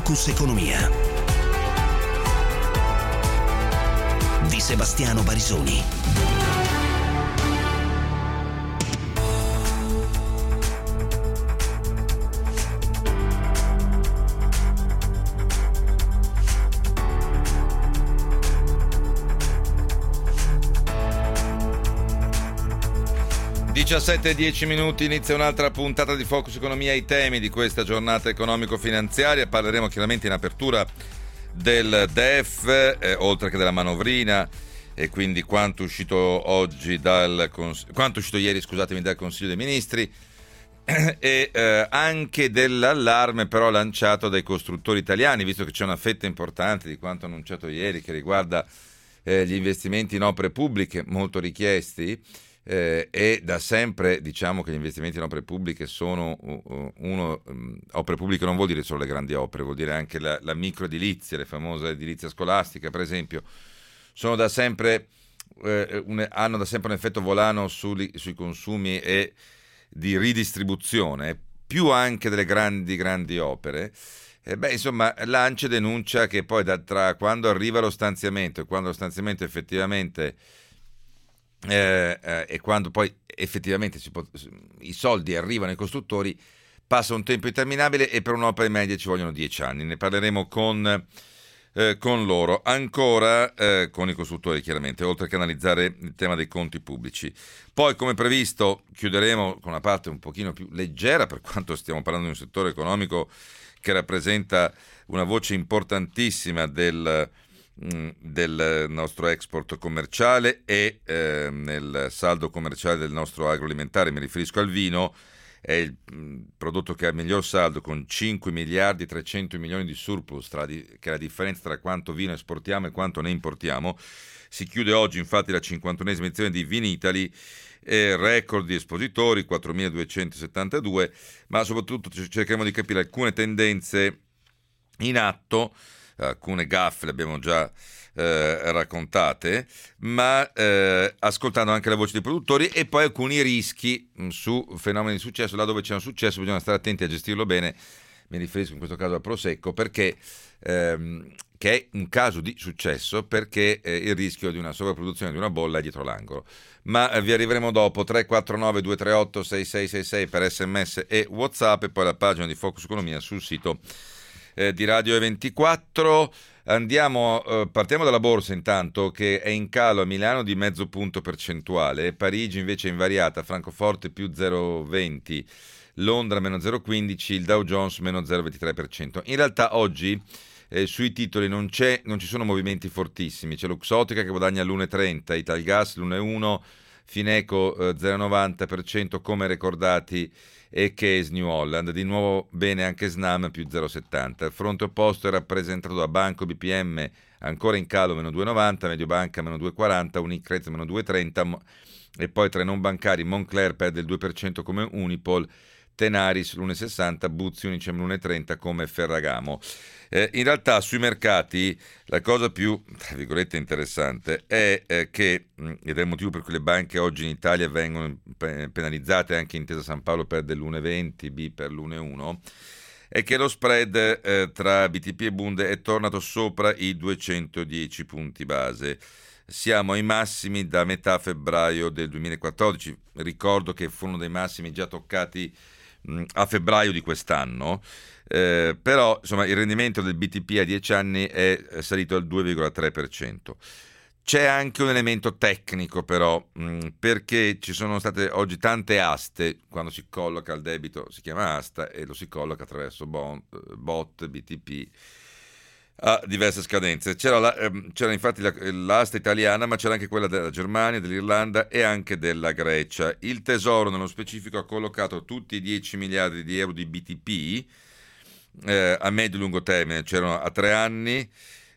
Focus Economia di Sebastiano Barisoni. e 10 minuti, inizia un'altra puntata di Focus Economia. I temi di questa giornata economico-finanziaria: parleremo chiaramente in apertura del DEF, oltre che della manovrina, e quindi quanto è uscito oggi quanto è uscito ieri, scusatemi, dal Consiglio dei Ministri, e anche dell'allarme però lanciato dai costruttori italiani, visto che c'è una fetta importante di quanto annunciato ieri che riguarda gli investimenti in opere pubbliche molto richiesti. E da sempre diciamo che gli investimenti in opere pubbliche sono opere pubbliche non vuol dire solo le grandi opere, vuol dire anche la microedilizia, le famose edilizia scolastica per esempio, sono da sempre hanno da sempre un effetto volano sui consumi e di ridistribuzione, più anche delle grandi opere. Insomma, l'ANCE denuncia che poi tra quando arriva lo stanziamento e quando lo stanziamento effettivamente e quando poi effettivamente i soldi arrivano ai costruttori passa un tempo interminabile, e per un'opera media ci vogliono 10 anni. Ne parleremo con loro, ancora con i costruttori chiaramente, oltre che analizzare il tema dei conti pubblici. Poi, come previsto, chiuderemo con una parte un pochino più leggera, per quanto stiamo parlando di un settore economico che rappresenta una voce importantissima del nostro export commerciale e nel saldo commerciale del nostro agroalimentare. Mi riferisco al vino. È il prodotto che ha il miglior saldo, con 5 miliardi 300 milioni di surplus, che è la differenza tra quanto vino esportiamo e quanto ne importiamo. Si chiude oggi infatti la 51esima edizione di Vinitaly, record di espositori 4.272, ma soprattutto cercheremo di capire alcune tendenze in atto. Alcune gaffe le abbiamo già raccontate, ma ascoltando anche la voce dei produttori, e poi alcuni rischi su fenomeni di successo. Là dove c'è un successo bisogna stare attenti a gestirlo bene. Mi riferisco in questo caso al Prosecco, perché che è un caso di successo, perché il rischio di una sovrapproduzione di una bolla è dietro l'angolo. Ma vi arriveremo dopo. 349 238 6666 per SMS e WhatsApp, e poi la pagina di Focus Economia sul sito di Radio E24. Partiamo dalla borsa intanto, che è in calo a Milano di mezzo punto percentuale, Parigi invece è invariata, Francoforte più 0,20, Londra meno 0,15, il Dow Jones meno 0,23%. In realtà oggi sui titoli non ci sono movimenti fortissimi. C'è Luxottica che guadagna l'1,30, Italgas l'1,1, Fineco 0,90% come ricordati, e Case New Holland. Di nuovo bene anche Snam più 0,70. Il fronte opposto è rappresentato da Banco BPM ancora in calo meno 2,90, Mediobanca meno 2,40, Unicredit meno 2,30, e poi tra i non bancari Moncler perde il 2% come Unipol, Tenaris l'1,60, Buzzi Unicem l'1,30 come Ferragamo. In realtà sui mercati la cosa più, tra virgolette, interessante è che, ed è il motivo per cui le banche oggi in Italia vengono penalizzate, anche Intesa San Paolo perde l'1,20, BPER l'1,1, è che lo spread tra BTP e Bund è tornato sopra i 210 punti base. Siamo ai massimi da metà febbraio del 2014. Ricordo che furono dei massimi già toccati a febbraio di quest'anno, però insomma il rendimento del BTP a 10 anni è salito al 2,3%. C'è anche un elemento tecnico però, perché ci sono state oggi tante aste. Quando si colloca il debito si chiama asta e lo si colloca attraverso BOT, BTP a diverse scadenze. C'era infatti l'asta italiana, ma c'era anche quella della Germania, dell'Irlanda e anche della Grecia. Il Tesoro nello specifico ha collocato tutti i 10 miliardi di euro di BTP a medio e lungo termine. C'erano a 3 anni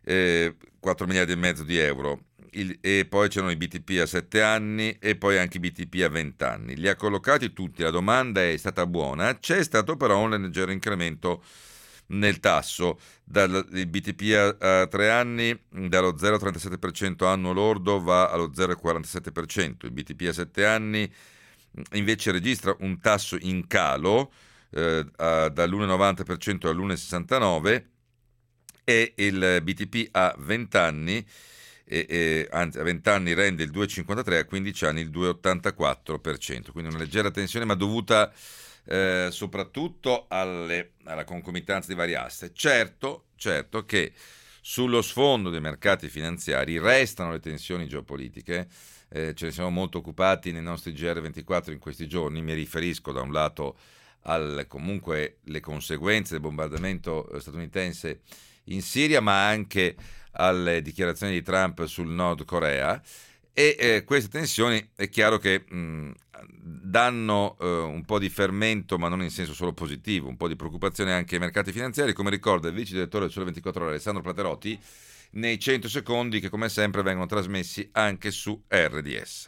4 miliardi e mezzo di euro, e poi c'erano i BTP a 7 anni e poi anche i BTP a 20 anni. Li ha collocati tutti, la domanda è stata buona, c'è stato però un leggero incremento nel tasso. Il BTP a 3 anni dallo 0,37% annuo lordo va allo 0,47%, il BTP a 7 anni invece registra un tasso in calo dall'1,90% all'1,69%, e il BTP a 20 anni, anzi a 20 anni rende il 2,53, a 15 anni il 2,84%, quindi una leggera tensione ma dovuta soprattutto alla concomitanza di varie aste. Certo che sullo sfondo dei mercati finanziari restano le tensioni geopolitiche, ce ne siamo molto occupati nei nostri GR24 in questi giorni. Mi riferisco da un lato comunque le conseguenze del bombardamento statunitense in Siria, ma anche alle dichiarazioni di Trump sul Nord Corea, e queste tensioni è chiaro che danno un po' di fermento, ma non in senso solo positivo, un po' di preoccupazione anche ai mercati finanziari, come ricorda il vice direttore del Sole 24 Ore Alessandro Platerotti nei 100 secondi che come sempre vengono trasmessi anche su RDS.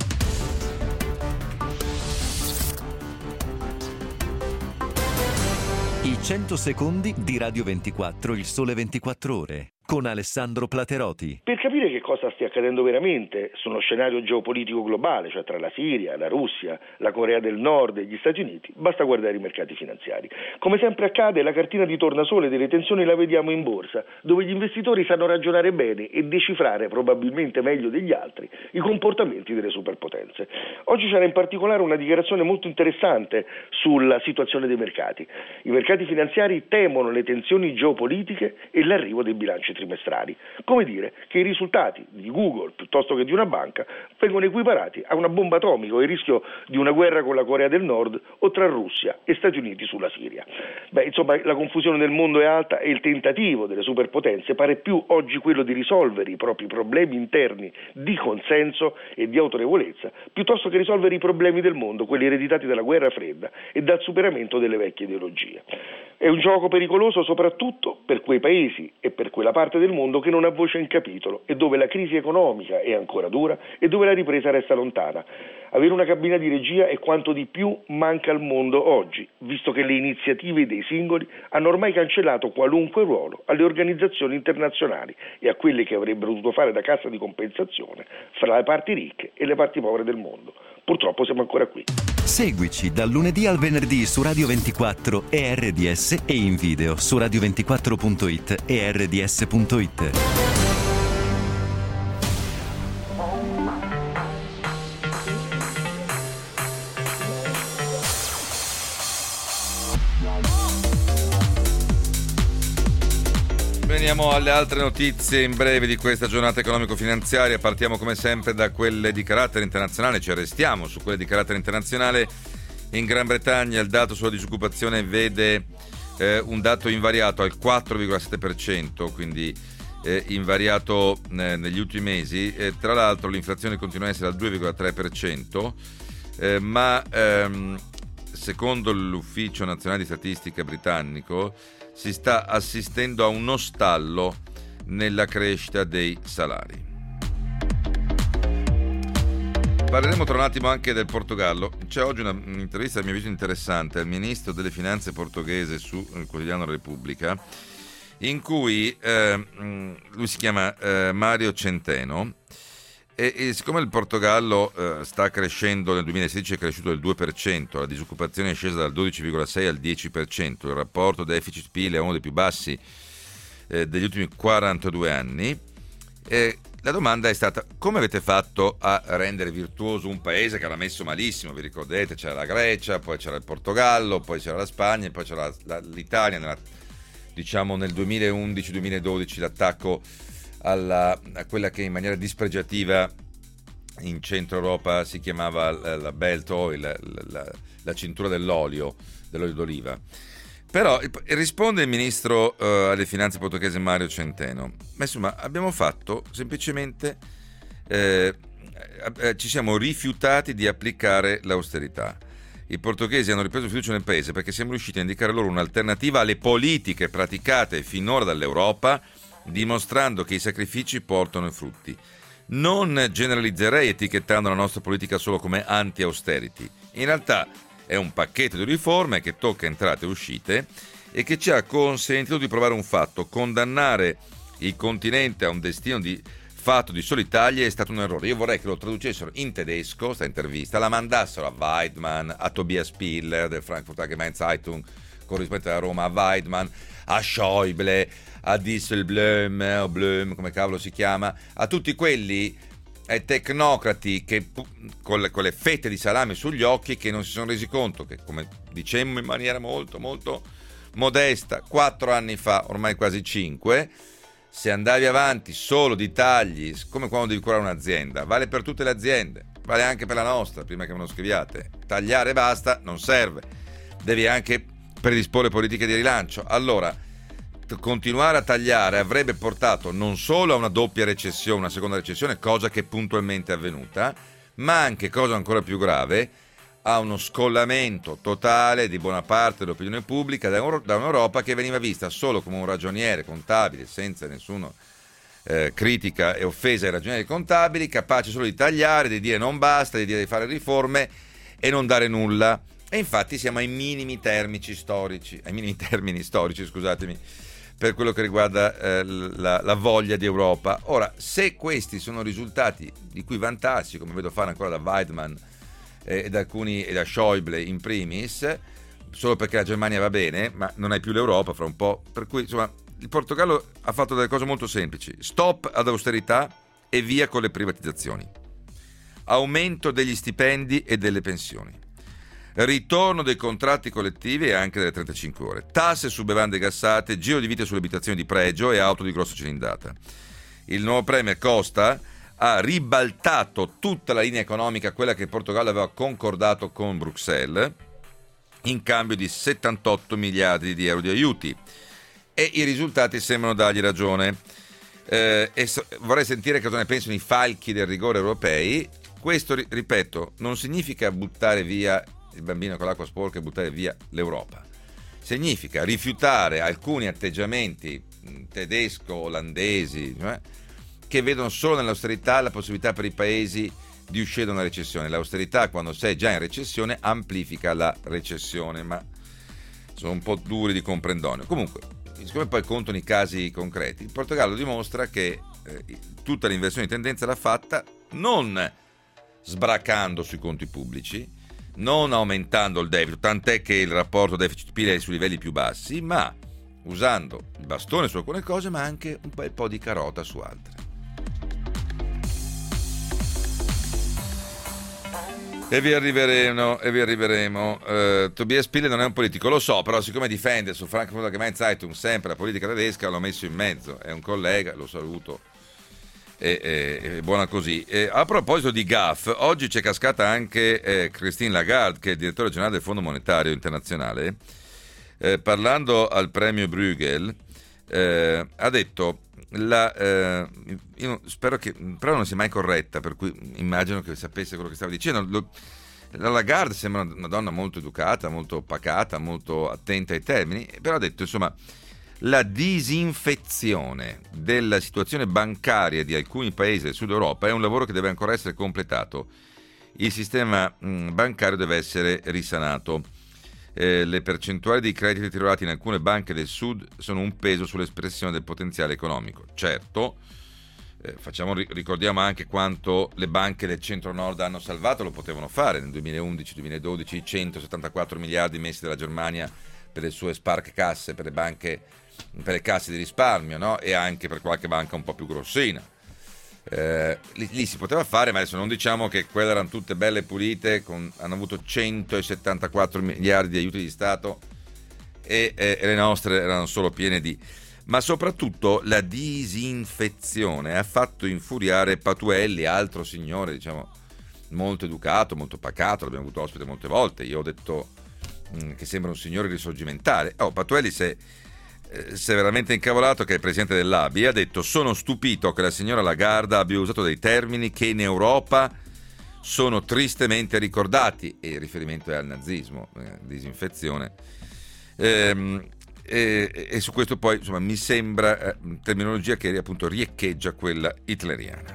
I 100 secondi di Radio 24, il Sole 24 Ore, con Alessandro Platerotti. Per capire che cosa stia accadendo veramente su uno scenario geopolitico globale, cioè tra la Siria, la Russia, la Corea del Nord e gli Stati Uniti, basta guardare i mercati finanziari. Come sempre accade, la cartina di tornasole delle tensioni la vediamo in borsa, dove gli investitori sanno ragionare bene e decifrare probabilmente meglio degli altri i comportamenti delle superpotenze. Oggi c'era in particolare una dichiarazione molto interessante sulla situazione dei mercati. I mercati finanziari temono le tensioni geopolitiche e l'arrivo dei bilanci trimestrali, come dire che i risultati di Google piuttosto che di una banca vengono equiparati a una bomba atomica o il rischio di una guerra con la Corea del Nord o tra Russia e Stati Uniti sulla Siria. Insomma, la confusione del mondo è alta e il tentativo delle superpotenze pare più oggi quello di risolvere i propri problemi interni di consenso e di autorevolezza piuttosto che risolvere i problemi del mondo, quelli ereditati dalla guerra fredda e dal superamento delle vecchie ideologie. È un gioco pericoloso soprattutto per quei paesi e per quella parte del mondo che non ha voce in capitolo e dove la crisi economica è ancora dura e dove la ripresa resta lontana. Avere una cabina di regia è quanto di più manca al mondo oggi, visto che le iniziative dei singoli hanno ormai cancellato qualunque ruolo alle organizzazioni internazionali e a quelle che avrebbero dovuto fare da cassa di compensazione fra le parti ricche e le parti povere del mondo. Purtroppo siamo ancora qui. Seguici dal lunedì al venerdì su Radio 24 e RDS e in video su radio24.it e rds.it. Veniamo alle altre notizie in breve di questa giornata economico-finanziaria. Partiamo come sempre da quelle di carattere internazionale, ci arrestiamo su quelle di carattere internazionale. In Gran Bretagna il dato sulla disoccupazione vede un dato invariato al 4,7%, quindi invariato negli ultimi mesi. Tra l'altro l'inflazione continua a essere al 2,3%, ma secondo l'Ufficio Nazionale di Statistica britannico si sta assistendo a uno stallo nella crescita dei salari. Parleremo tra un attimo anche del Portogallo. C'è oggi un'intervista a mio avviso interessante al ministro delle finanze portoghese sul quotidiano Repubblica, in cui lui si chiama Mário Centeno, e siccome il Portogallo sta crescendo, nel 2016 è cresciuto del 2%, la disoccupazione è scesa dal 12,6 al 10%, il rapporto deficit-PIL è uno dei più bassi degli ultimi 42 anni, la domanda è stata: come avete fatto a rendere virtuoso un paese che era messo malissimo? Vi ricordate? C'era la Grecia, poi c'era il Portogallo, poi c'era la Spagna e poi c'era l'Italia nel 2011-2012, l'attacco a quella che in maniera dispregiativa in centro Europa si chiamava la Belt Oil, la cintura dell'olio d'oliva. Però risponde il ministro alle finanze portoghese Mário Centeno: ma insomma abbiamo fatto semplicemente ci siamo rifiutati di applicare l'austerità. I portoghesi hanno ripreso fiducia nel paese perché siamo riusciti a indicare loro un'alternativa alle politiche praticate finora dall'Europa, dimostrando che i sacrifici portano i frutti. Non generalizzerei etichettando la nostra politica solo come anti-austerity. In realtà è un pacchetto di riforme che tocca entrate e uscite e che ci ha consentito di provare un fatto: condannare il continente a un destino fatto di soli tagli è stato un errore. Io vorrei che lo traducessero in tedesco, questa intervista, la mandassero a Weidmann, a Tobias Piller del Frankfurter Allgemeine Zeitung, corrispondente della Roma, a Weidmann, a Schäuble, a Dijsselbloem, come cavolo si chiama, a tutti quelli tecnocrati che con le fette di salame sugli occhi, che non si sono resi conto che, come dicemmo in maniera molto molto modesta 4 anni fa, ormai quasi 5, se andavi avanti solo di tagli, come quando devi curare un'azienda, vale per tutte le aziende, vale anche per la nostra, prima che me lo scriviate, tagliare e basta non serve, devi anche predisporre politiche di rilancio. Allora, continuare a tagliare avrebbe portato non solo a una doppia recessione, una seconda recessione, cosa che puntualmente è avvenuta, ma anche, cosa ancora più grave, a uno scollamento totale di buona parte dell'opinione pubblica da un'Europa che veniva vista solo come un ragioniere contabile, senza nessuna critica e offesa ai ragionieri contabili, capace solo di tagliare, di dire non basta, di dire di fare riforme e non dare nulla. E infatti siamo ai minimi termini storici, scusatemi, per quello che riguarda la voglia di Europa. Ora, se questi sono risultati di cui vantarsi, come vedo fare ancora da Weidmann e da Schäuble in primis, solo perché la Germania va bene, ma non hai più l'Europa fra un po', per cui insomma il Portogallo ha fatto delle cose molto semplici: stop ad austerità e via con le privatizzazioni, aumento degli stipendi e delle pensioni, ritorno dei contratti collettivi e anche delle 35 ore, tasse su bevande gassate, giro di vite sulle abitazioni di pregio e auto di grossa cilindrata. Il nuovo premier Costa ha ribaltato tutta la linea economica, quella che il Portogallo aveva concordato con Bruxelles, in cambio di 78 miliardi di euro di aiuti, e i risultati sembrano dargli ragione. Vorrei sentire cosa ne pensano i falchi del rigore europei. Questo, ripeto, non significa buttare via il bambino con l'acqua sporca e buttare via l'Europa. Significa rifiutare alcuni atteggiamenti tedesco-olandesi, che vedono solo nell'austerità la possibilità per i paesi di uscire da una recessione. L'austerità, quando sei già in recessione, amplifica la recessione, ma sono un po' duri di comprendonio. Comunque, siccome poi contano i casi concreti, il Portogallo dimostra che tutta l'inversione di tendenza l'ha fatta non sbracando sui conti pubblici, non aumentando il debito, tant'è che il rapporto deficit-PIL è sui livelli più bassi, ma usando il bastone su alcune cose, ma anche un bel po' di carota su altre. E vi arriveremo. Tobias Pille non è un politico, lo so, però siccome difende su Frankfurter Allgemeine Zeitung sempre la politica tedesca, l'ho messo in mezzo. È un collega, lo saluto. E buona così. A proposito di GAF, oggi c'è cascata anche Christine Lagarde, che è il direttore generale del Fondo Monetario Internazionale, parlando al premio Bruegel, ha detto io spero che, però non sia mai corretta, per cui immagino che sapesse quello che stava dicendo. La Lagarde sembra una donna molto educata, molto pacata, molto attenta ai termini, però ha detto, insomma, la disinfezione della situazione bancaria di alcuni paesi del sud Europa è un lavoro che deve ancora essere completato. Il sistema bancario deve essere risanato. Le percentuali di crediti deteriorati in alcune banche del sud sono un peso sull'espressione del potenziale economico. Certo, ricordiamo anche quanto le banche del centro-nord hanno salvato, lo potevano fare nel 2011-2012, i 174 miliardi messi dalla Germania per le sue Sparkasse, per le casse di risparmio, no? E anche per qualche banca un po' più grossina. Lì si poteva fare, ma adesso non diciamo che quelle erano tutte belle pulite, hanno avuto 174 miliardi di aiuti di Stato e le nostre erano solo piene di... Ma soprattutto la disinfezione ha fatto infuriare Patuelli, altro signore, diciamo, molto educato, molto pacato, l'abbiamo avuto ospite molte volte. Io ho detto che sembra un signore risorgimentale. Patuelli si è veramente incavolato, che è il presidente dell'ABI, ha detto: sono stupito che la signora Lagarde abbia usato dei termini che in Europa sono tristemente ricordati, e il riferimento è al nazismo, disinfezione, e su questo poi, insomma, mi sembra terminologia che appunto riecheggia quella hitleriana,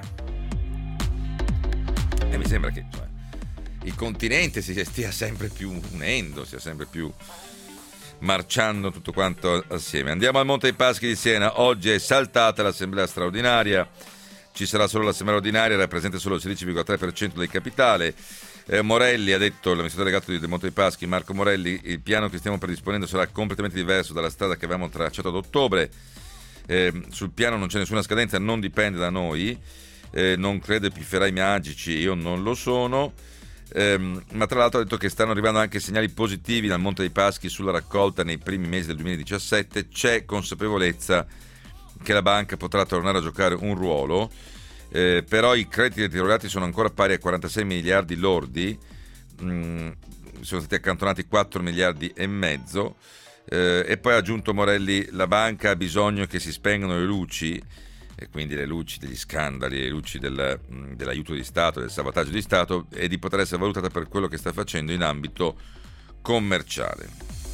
e mi sembra che, insomma, il continente si stia sempre più unendo, sia sempre più marciando tutto quanto assieme. Andiamo al Monte dei Paschi di Siena. Oggi è saltata l'assemblea straordinaria, ci sarà solo l'assemblea ordinaria, rappresenta solo il 16,3% del capitale. Morelli ha detto, l'amministratore delegato di Monte dei Paschi, Marco Morelli, il piano che stiamo predisponendo sarà completamente diverso dalla strada che avevamo tracciato ad ottobre. Sul piano non c'è nessuna scadenza, non dipende da noi, non credo ai pifferai magici, io non lo sono, ma tra l'altro ha detto che stanno arrivando anche segnali positivi dal Monte dei Paschi sulla raccolta nei primi mesi del 2017, c'è consapevolezza che la banca potrà tornare a giocare un ruolo, però i crediti deteriorati sono ancora pari a 46 miliardi lordi, sono stati accantonati 4 miliardi e mezzo. E poi ha aggiunto Morelli, la banca ha bisogno che si spengano le luci, e quindi le luci degli scandali, le luci dell'aiuto di Stato, del salvataggio di Stato, e di poter essere valutata per quello che sta facendo in ambito commerciale.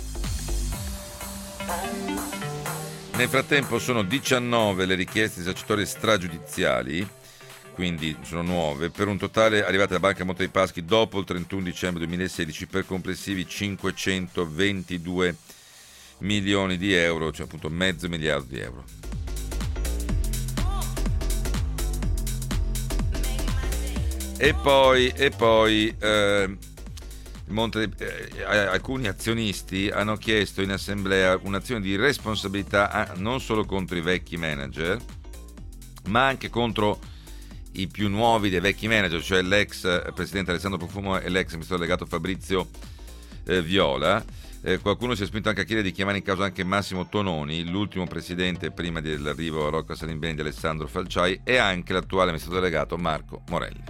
Nel frattempo sono 19 le richieste risarcitorie stragiudiziali, quindi sono nuove, per un totale arrivate alla Banca Monte dei Paschi dopo il 31 dicembre 2016 per complessivi 522 milioni di euro, cioè appunto mezzo miliardo di euro. E poi alcuni azionisti hanno chiesto in assemblea un'azione di responsabilità non solo contro i vecchi manager, ma anche contro i più nuovi dei vecchi manager, cioè l'ex presidente Alessandro Profumo e l'ex amministratore delegato Fabrizio Viola. Qualcuno si è spinto anche a chiedere di chiamare in causa anche Massimo Tononi, l'ultimo presidente prima dell'arrivo a Rocca Salimbeni di Alessandro Falciai, e anche l'attuale amministratore delegato Marco Morelli.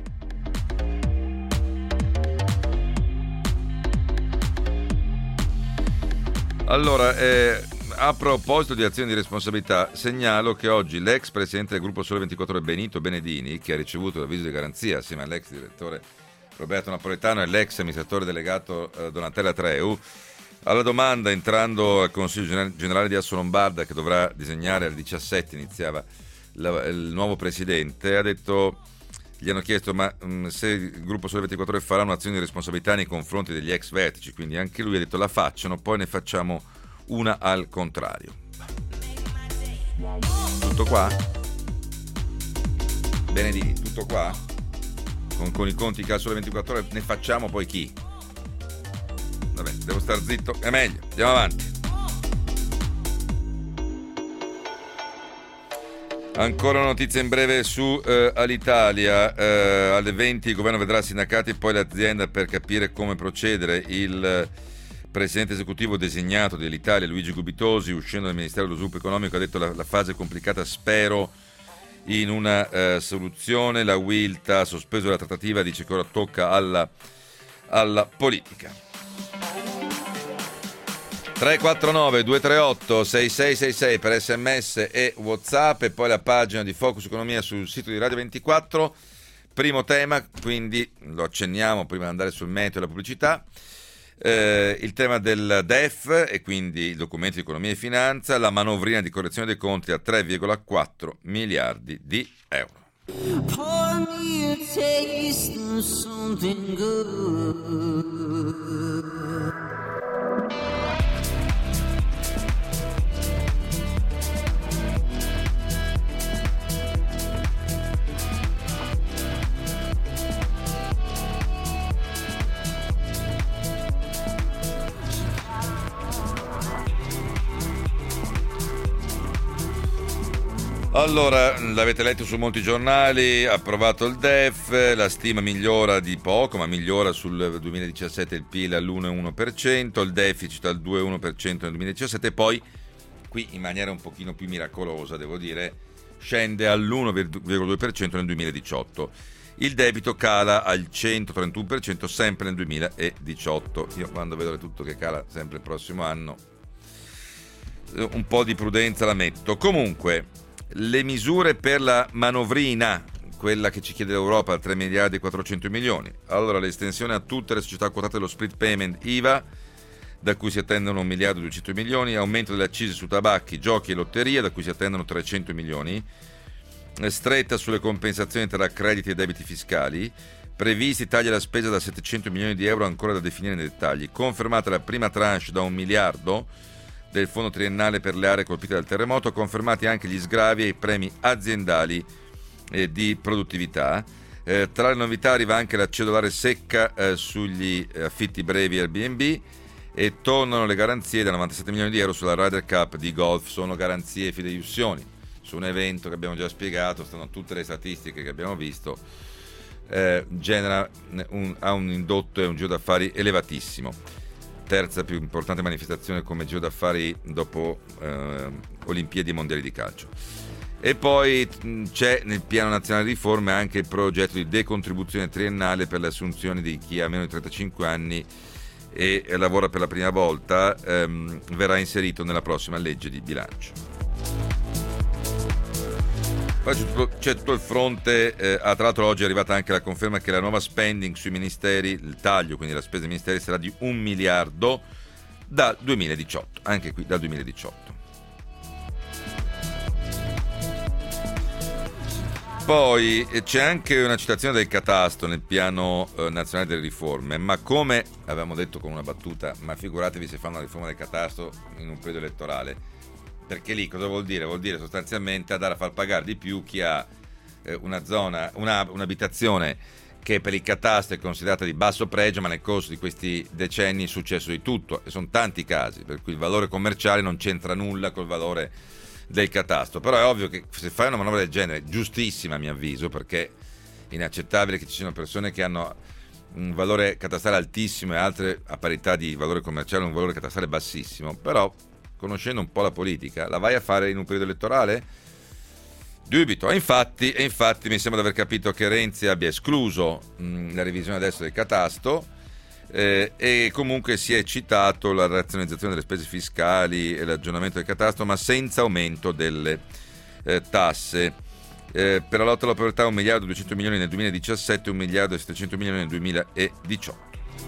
Allora, a proposito di azioni di responsabilità, segnalo che oggi l'ex presidente del gruppo Sole 24 Ore Benito Benedini, che ha ricevuto l'avviso di garanzia assieme all'ex direttore Roberto Napoletano e l'ex amministratore delegato Donatella Treu, alla domanda, entrando al Consiglio Generale di Assolombarda, che dovrà disegnare alle 17, iniziava il nuovo presidente, ha detto, gli hanno chiesto ma se il gruppo Sole 24 Ore farà un'azione di responsabilità nei confronti degli ex vertici, quindi anche lui ha detto la facciano, poi ne facciamo una al contrario. Tutto qua? Benedini, tutto qua? Con i conti che ha Sole 24 Ore ne facciamo poi chi? Vabbè, devo star zitto, è meglio, andiamo avanti. Ancora una notizia in breve su Alitalia, alle 20 il governo vedrà sindacati e poi l'azienda per capire come procedere. Il presidente esecutivo designato dell'Italia, Luigi Gubitosi, uscendo dal Ministero dello Sviluppo Economico, ha detto la fase è complicata, spero in una soluzione. La Wilt ha sospeso la trattativa, dice che ora tocca alla politica. 349-238-6666 per SMS e WhatsApp, e poi la pagina di Focus Economia sul sito di Radio 24. Primo tema, quindi lo accenniamo prima di andare sul meteo e la pubblicità, il tema del DEF e quindi il documento di economia e finanza, la manovrina di correzione dei conti a 3,4 miliardi di euro. Pour me a taste of something good. Allora, l'avete letto su molti giornali, approvato il DEF, la stima migliora di poco, ma migliora sul 2017 il PIL all'1,1%, il deficit al 2,1% nel 2017, e poi, qui in maniera un pochino più miracolosa, devo dire, scende all'1,2% nel 2018. Il debito cala al 131% sempre nel 2018. Io quando vedo tutto che cala sempre il prossimo anno, un po' di prudenza la metto. Comunque, le misure per la manovrina, quella che ci chiede l'Europa, 3 miliardi e 400 milioni. Allora, l'estensione a tutte le società quotate dello split payment IVA, da cui si attendono 1 miliardo e 200 milioni, aumento delle accise su tabacchi, giochi e lotteria, da cui si attendono 300 milioni, stretta sulle compensazioni tra crediti e debiti fiscali, previsti tagli alla spesa da 700 milioni di euro ancora da definire nei dettagli, confermata la prima tranche da 1 miliardo del fondo triennale per le aree colpite dal terremoto, confermati anche gli sgravi e i premi aziendali di produttività. Tra le novità arriva anche la cedolare secca sugli affitti brevi Airbnb, e tornano le garanzie da 97 milioni di euro sulla Ryder Cup di golf. Sono garanzie e fideiussioni su un evento che abbiamo già spiegato, stanno tutte le statistiche che abbiamo visto, genera ha un indotto e un giro d'affari elevatissimo, terza più importante manifestazione come giro d'affari dopo Olimpiadi e Mondiali di calcio. E poi c'è nel piano nazionale di riforme anche il progetto di decontribuzione triennale per le assunzioni di chi ha meno di 35 anni e lavora per la prima volta, verrà inserito nella prossima legge di bilancio. Poi c'è tutto il fronte, tra l'altro oggi è arrivata anche la conferma che la nuova spending sui ministeri, il taglio, quindi la spesa dei ministeri, sarà di 1 miliardo dal 2018, anche qui dal 2018. Poi c'è anche una citazione del catasto nel piano nazionale delle riforme, ma come avevamo detto con una battuta, ma figuratevi se fanno la riforma del catasto in un periodo elettorale, perché lì cosa vuol dire? Vuol dire sostanzialmente andare a far pagare di più chi ha una zona, un'abitazione che per il catasto è considerata di basso pregio, ma nel corso di questi decenni è successo di tutto, e sono tanti casi per cui il valore commerciale non c'entra nulla col valore del catasto. Però è ovvio che se fai una manovra del genere, giustissima a mio avviso, perché è inaccettabile che ci siano persone che hanno un valore catastale altissimo e altre a parità di valore commerciale un valore catastale bassissimo, però conoscendo un po' la politica, la vai a fare in un periodo elettorale? Dubito. E infatti mi sembra di aver capito che Renzi abbia escluso la revisione adesso del catasto, e comunque si è citato la razionalizzazione delle spese fiscali e l'aggiornamento del catasto, ma senza aumento delle tasse. Per la lotta alla povertà 1 miliardo 200 milioni nel 2017, 1 miliardo e 700 milioni nel 2018.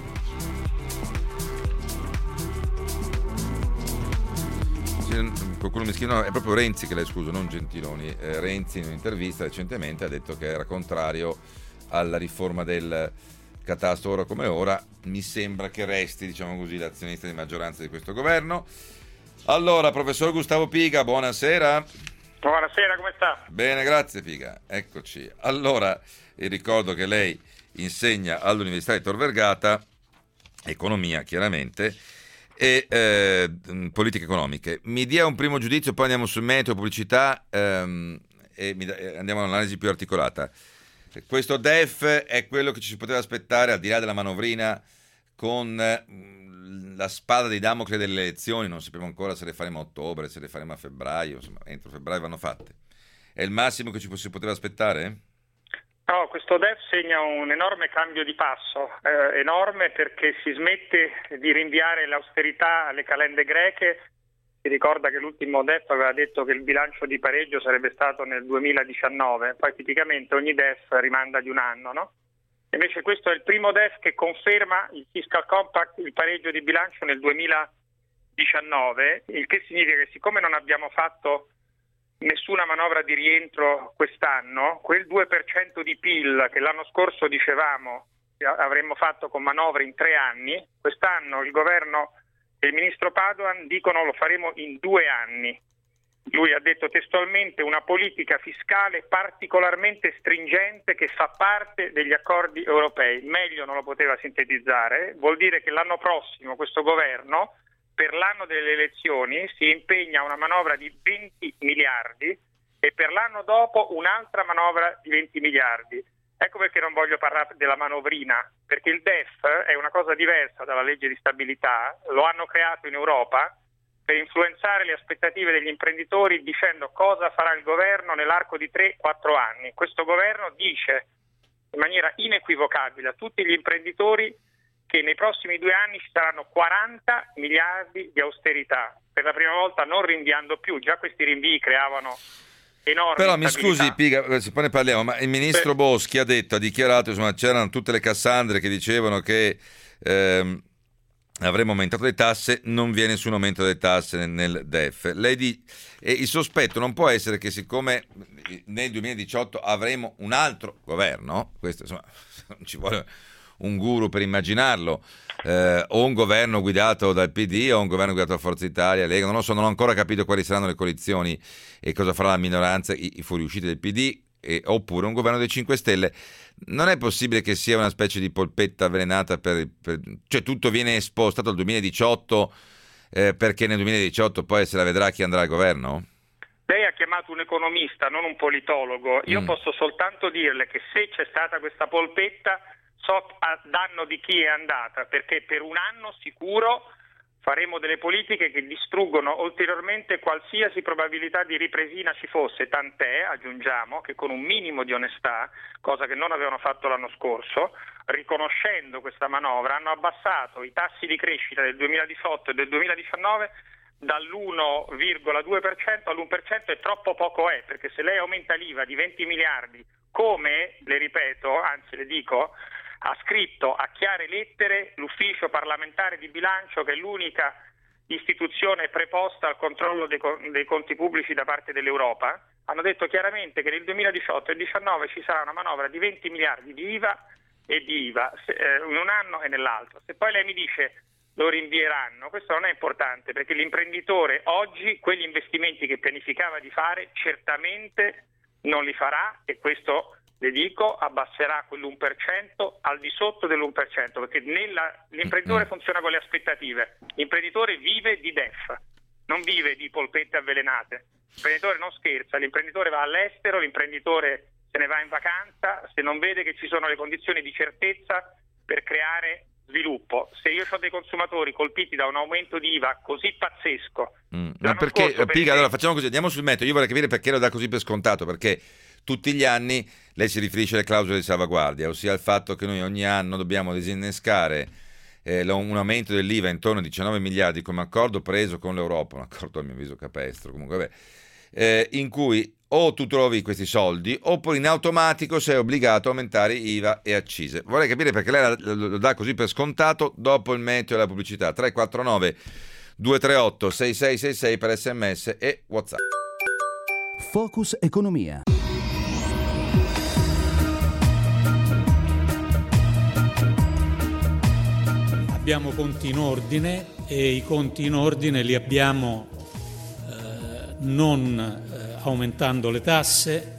Qualcuno mi scrive, no, è proprio Renzi che l'ha escluso, non Gentiloni. Renzi in un'intervista recentemente ha detto che era contrario alla riforma del catasto ora come ora. Mi sembra che resti, diciamo così, l'azionista di maggioranza di questo governo. Allora, professor Gustavo Piga, buonasera. Buonasera, come sta? Bene, grazie Piga, eccoci. Allora, ricordo che lei insegna all'Università di Tor Vergata, economia chiaramente, e politiche economiche. Mi dia un primo giudizio, poi andiamo sul meteo, pubblicità, e andiamo all'analisi più articolata. Questo DEF è quello che ci si poteva aspettare, al di là della manovrina, con la spada di Damocle delle elezioni. Non sappiamo ancora se le faremo a ottobre, se le faremo a febbraio, insomma, entro febbraio vanno fatte. È il massimo che si poteva aspettare? No, questo DEF segna un enorme cambio di passo, enorme, perché si smette di rinviare l'austerità alle calende greche. Si ricorda che l'ultimo DEF aveva detto che il bilancio di pareggio sarebbe stato nel 2019, poi tipicamente ogni DEF rimanda di un anno, no? Invece questo è il primo DEF che conferma il fiscal compact, il pareggio di bilancio nel 2019, il che significa che siccome non abbiamo fatto nessuna manovra di rientro quest'anno, quel 2% di PIL che l'anno scorso dicevamo avremmo fatto con manovre in 3 anni, quest'anno il governo e il ministro Padoan dicono lo faremo in 2 anni. Lui ha detto testualmente una politica fiscale particolarmente stringente che fa parte degli accordi europei. Meglio non lo poteva sintetizzare. Vuol dire che l'anno prossimo questo governo, per l'anno delle elezioni, si impegna a una manovra di 20 miliardi e per l'anno dopo un'altra manovra di 20 miliardi. Ecco perché non voglio parlare della manovrina, perché il DEF è una cosa diversa dalla legge di stabilità, lo hanno creato in Europa per influenzare le aspettative degli imprenditori dicendo cosa farà il governo nell'arco di 3-4 anni. Questo governo dice in maniera inequivocabile a tutti gli imprenditori che nei prossimi 2 anni ci saranno 40 miliardi di austerità, per la prima volta non rinviando più. Già questi rinvii creavano enormi Però mi instabilità. scusi Piga, poi ne parliamo, ma il ministro Boschi ha dichiarato, insomma, c'erano tutte le Cassandre che dicevano che avremmo aumentato le tasse, non vi è nessun aumento delle tasse nel DEF. E il sospetto non può essere che siccome nel 2018 avremo un altro governo, questo insomma non ci vuole un guru per immaginarlo, o un governo guidato dal PD o un governo guidato da Forza Italia, Lega, non lo so, non ho ancora capito quali saranno le coalizioni e cosa farà la minoranza, i fuoriusciti del PD, oppure un governo dei 5 Stelle. Non è possibile che sia una specie di polpetta avvelenata cioè tutto viene spostato al 2018 perché nel 2018 poi se la vedrà chi andrà al governo? Lei ha chiamato un economista, non un politologo. Io posso soltanto dirle che se c'è stata questa polpetta so a danno di chi è andata, perché per un anno sicuro faremo delle politiche che distruggono ulteriormente qualsiasi probabilità di ripresina ci fosse, tant'è, aggiungiamo, che con un minimo di onestà, cosa che non avevano fatto l'anno scorso, riconoscendo questa manovra, hanno abbassato i tassi di crescita del 2018 e del 2019 dall'1,2% all'1%, e troppo poco è, perché se lei aumenta l'IVA di 20 miliardi, come, le ripeto, anzi le dico, ha scritto a chiare lettere l'ufficio parlamentare di bilancio, che è l'unica istituzione preposta al controllo dei conti pubblici da parte dell'Europa, hanno detto chiaramente che nel 2018 e 2019 ci sarà una manovra di 20 miliardi di IVA e di IVA in un anno e nell'altro. Se poi lei mi dice lo rinvieranno, questo non è importante, perché l'imprenditore oggi quegli investimenti che pianificava di fare certamente non li farà, e questo, le dico, abbasserà quell'1% al di sotto dell'1%, perché l'imprenditore funziona con le aspettative. L'imprenditore vive di DEF, non vive di polpette avvelenate. L'imprenditore non scherza, l'imprenditore va all'estero, l'imprenditore se ne va in vacanza se non vede che ci sono le condizioni di certezza per creare sviluppo. Se io ho dei consumatori colpiti da un aumento di IVA così pazzesco, ma perché, Piga, allora facciamo così, andiamo sul metodo. Io vorrei capire perché lo dà così per scontato, perché tutti gli anni lei si riferisce alle clausole di salvaguardia, ossia al fatto che noi ogni anno dobbiamo disinnescare un aumento dell'IVA intorno a 19 miliardi come accordo preso con l'Europa, un accordo a mio avviso capestro, comunque vabbè, in cui o tu trovi questi soldi oppure in automatico sei obbligato a aumentare IVA e accise. Vorrei capire perché lei lo dà così per scontato dopo il meteo e la pubblicità. 349 238 6666 per SMS e WhatsApp. Focus Economia. Abbiamo conti in ordine, e i conti in ordine li abbiamo non aumentando le tasse,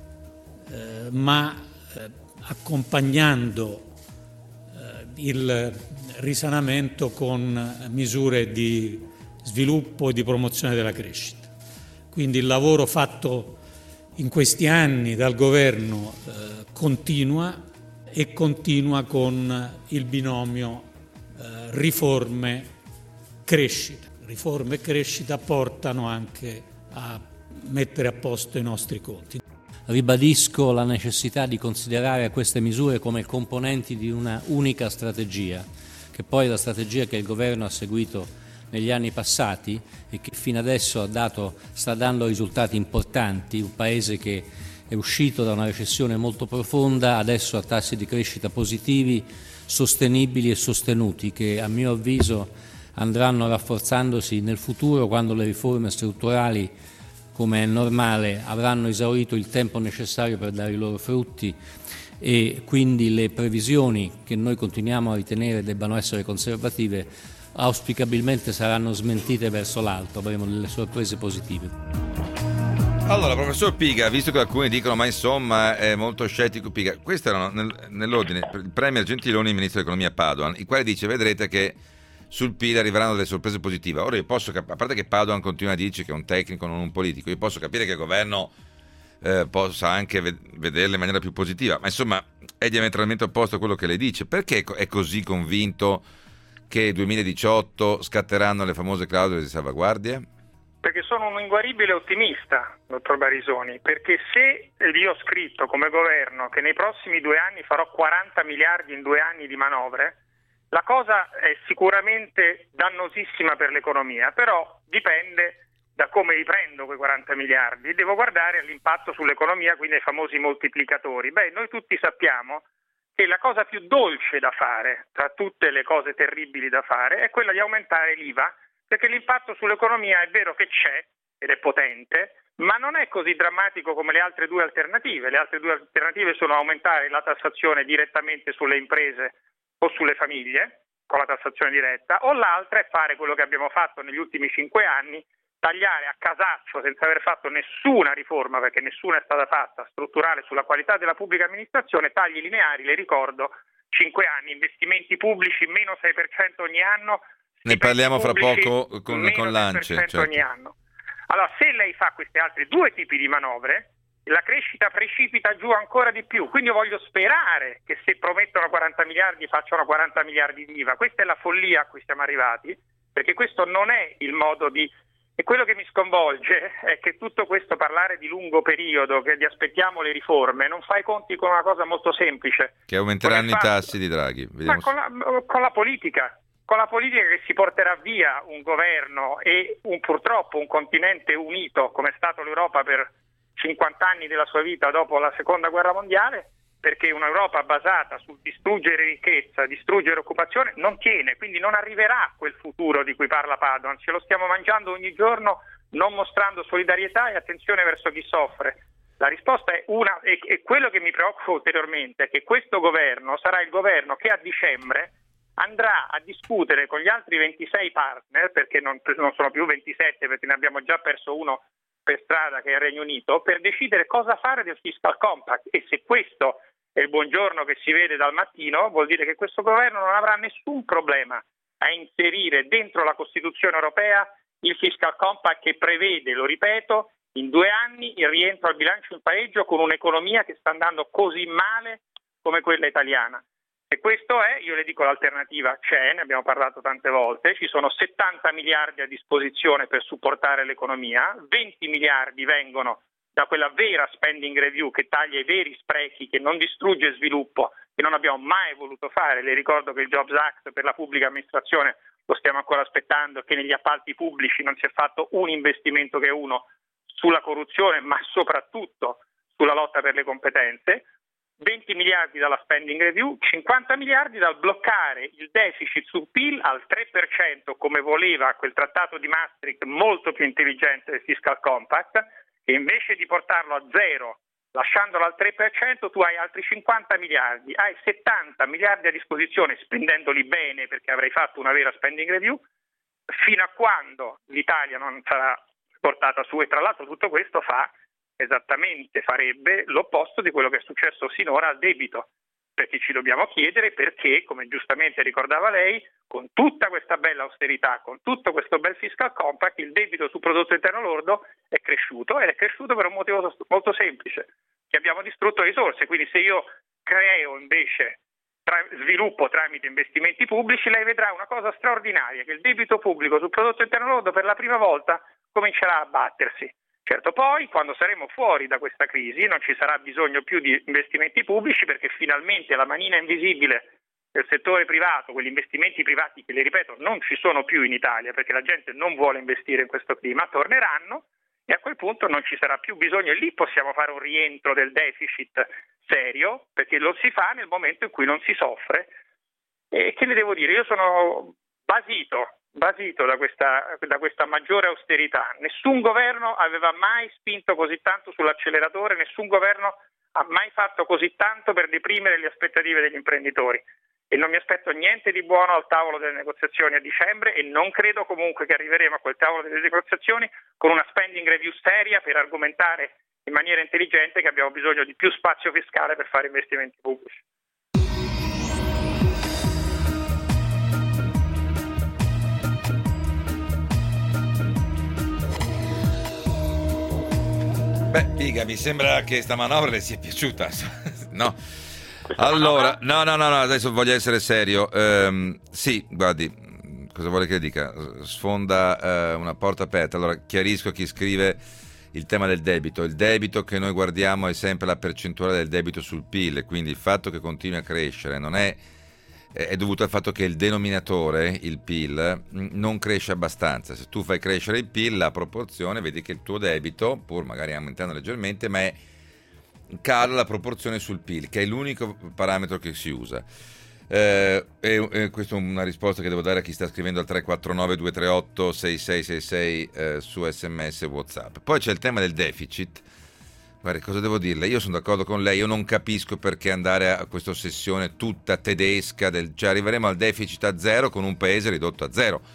ma accompagnando il risanamento con misure di sviluppo e di promozione della crescita. Quindi il lavoro fatto in questi anni dal governo continua con il binomio riforme-crescita. Riforme e crescita portano anche a mettere a posto i nostri conti. Ribadisco la necessità di considerare queste misure come componenti di una unica strategia, che poi è la strategia che il governo ha seguito negli anni passati e che fino adesso sta dando risultati importanti. Un paese che è uscito da una recessione molto profonda, adesso ha tassi di crescita positivi, sostenibili e sostenuti, che a mio avviso andranno rafforzandosi nel futuro quando le riforme strutturali, come è normale, avranno esaurito il tempo necessario per dare i loro frutti, e quindi le previsioni che noi continuiamo a ritenere debbano essere conservative auspicabilmente saranno smentite verso l'alto, avremo delle sorprese positive. Allora, professor Piga, visto che alcuni dicono ma insomma è molto scettico Piga, questo erano nell'ordine il premier Gentiloni e il ministro dell'economia Padoan, il quale dice vedrete che sul PIL arriveranno delle sorprese positive. Ora io posso a parte che Padoan continua a dirci che è un tecnico non un politico, io posso capire che il governo possa anche vederle in maniera più positiva, ma insomma è diametralmente opposto a quello che lei dice. Perché è così convinto che nel 2018 scatteranno le famose clausole di salvaguardia? Perché sono un inguaribile ottimista, dottor Barisoni, perché se io ho scritto come governo che nei prossimi 2 anni farò 40 miliardi in 2 anni di manovre, la cosa è sicuramente dannosissima per l'economia, però dipende da come riprendo quei 40 miliardi. Devo guardare all'impatto sull'economia, quindi ai famosi moltiplicatori. Noi tutti sappiamo che la cosa più dolce da fare, tra tutte le cose terribili da fare, è quella di aumentare l'IVA, perché l'impatto sull'economia è vero che c'è ed è potente, ma non è così drammatico come le altre 2 alternative. Le altre 2 alternative sono aumentare la tassazione direttamente sulle imprese o sulle famiglie, con la tassazione diretta, o l'altra è fare quello che abbiamo fatto negli ultimi 5 anni, tagliare a casaccio senza aver fatto nessuna riforma, perché nessuna è stata fatta, strutturale sulla qualità della pubblica amministrazione, tagli lineari, le ricordo, 5 anni, investimenti pubblici meno 6% ogni anno. Ne parliamo fra poco con l'ANCE. Certo. Ogni anno. Allora, se lei fa questi altri due tipi di manovre, la crescita precipita giù ancora di più. Quindi io voglio sperare che se promettono 40 miliardi facciano 40 miliardi di IVA. Questa è la follia a cui siamo arrivati, perché questo non è il modo di... E quello che mi sconvolge è che tutto questo parlare di lungo periodo, che gli aspettiamo le riforme, non fa i conti con una cosa molto semplice. Che aumenteranno i tassi di Draghi. Ma con la politica. Con la politica che si porterà via un governo e purtroppo un continente unito come è stato l'Europa per 50 anni della sua vita dopo la seconda guerra mondiale, perché un'Europa basata sul distruggere ricchezza, distruggere occupazione non tiene, quindi non arriverà quel futuro di cui parla Padoan, ce lo stiamo mangiando ogni giorno non mostrando solidarietà e attenzione verso chi soffre. La risposta è una, e quello che mi preoccupa ulteriormente è che questo governo sarà il governo che a dicembre andrà a discutere con gli altri 26 partner, perché non sono più 27 perché ne abbiamo già perso uno per strada che è il Regno Unito, per decidere cosa fare del fiscal compact. E se questo è il buongiorno che si vede dal mattino, vuol dire che questo governo non avrà nessun problema a inserire dentro la Costituzione europea il fiscal compact che prevede, lo ripeto, in 2 anni il rientro al bilancio in pareggio con un'economia che sta andando così male come quella italiana. Se questo è, io le dico l'alternativa c'è, ne abbiamo parlato tante volte, ci sono 70 miliardi a disposizione per supportare l'economia, 20 miliardi vengono da quella vera spending review che taglia i veri sprechi, che non distrugge sviluppo, che non abbiamo mai voluto fare. Le ricordo che il Jobs Act per la pubblica amministrazione lo stiamo ancora aspettando e che negli appalti pubblici non si è fatto un investimento che uno sulla corruzione, ma soprattutto sulla lotta per le competenze. 20 miliardi dalla spending review, 50 miliardi dal bloccare il deficit sul PIL al 3% come voleva quel trattato di Maastricht molto più intelligente del fiscal compact, e invece di portarlo a zero lasciandolo al 3% tu hai altri 50 miliardi, hai 70 miliardi a disposizione spendendoli bene perché avrai fatto una vera spending review fino a quando l'Italia non sarà portata su. E tra l'altro tutto questo farebbe l'opposto di quello che è successo sinora al debito, perché ci dobbiamo chiedere perché, come giustamente ricordava lei, con tutta questa bella austerità, con tutto questo bel fiscal compact, il debito sul prodotto interno lordo è cresciuto, ed è cresciuto per un motivo molto semplice, che abbiamo distrutto risorse. Quindi se io creo invece sviluppo tramite investimenti pubblici, lei vedrà una cosa straordinaria, che il debito pubblico sul prodotto interno lordo per la prima volta comincerà a abbattersi. Certo, poi quando saremo fuori da questa crisi non ci sarà bisogno più di investimenti pubblici, perché finalmente la manina invisibile del settore privato, quegli investimenti privati che, le ripeto, non ci sono più in Italia perché la gente non vuole investire in questo clima, torneranno, e a quel punto non ci sarà più bisogno, e lì possiamo fare un rientro del deficit serio, perché lo si fa nel momento in cui non si soffre. E che le devo dire? Io sono basito da questa maggiore austerità. Nessun governo aveva mai spinto così tanto sull'acceleratore, nessun governo ha mai fatto così tanto per deprimere le aspettative degli imprenditori, e non mi aspetto niente di buono al tavolo delle negoziazioni a dicembre, e non credo comunque che arriveremo a quel tavolo delle negoziazioni con una spending review seria per argomentare in maniera intelligente che abbiamo bisogno di più spazio fiscale per fare investimenti pubblici. Beh, Piga, mi sembra che sta manovra le sia piaciuta, no? Allora, no, adesso voglio essere serio. Sì, guardi, cosa vuole che dica? Sfonda una porta aperta. Allora, chiarisco a chi scrive il tema del debito. Il debito che noi guardiamo è sempre la percentuale del debito sul PIL, quindi il fatto che continui a crescere non è dovuto al fatto che il denominatore, il PIL, non cresce abbastanza. Se tu fai crescere il PIL, la proporzione, vedi che il tuo debito, pur magari aumentando leggermente, ma cala la proporzione sul PIL, che è l'unico parametro che si usa. E questa è una risposta che devo dare a chi sta scrivendo al 349 238 6666 su SMS e WhatsApp. Poi c'è il tema del deficit. Guarda, cosa devo dirle? Io sono d'accordo con lei, io non capisco perché andare a questa ossessione tutta tedesca cioè arriveremo al deficit a zero con un paese ridotto a zero.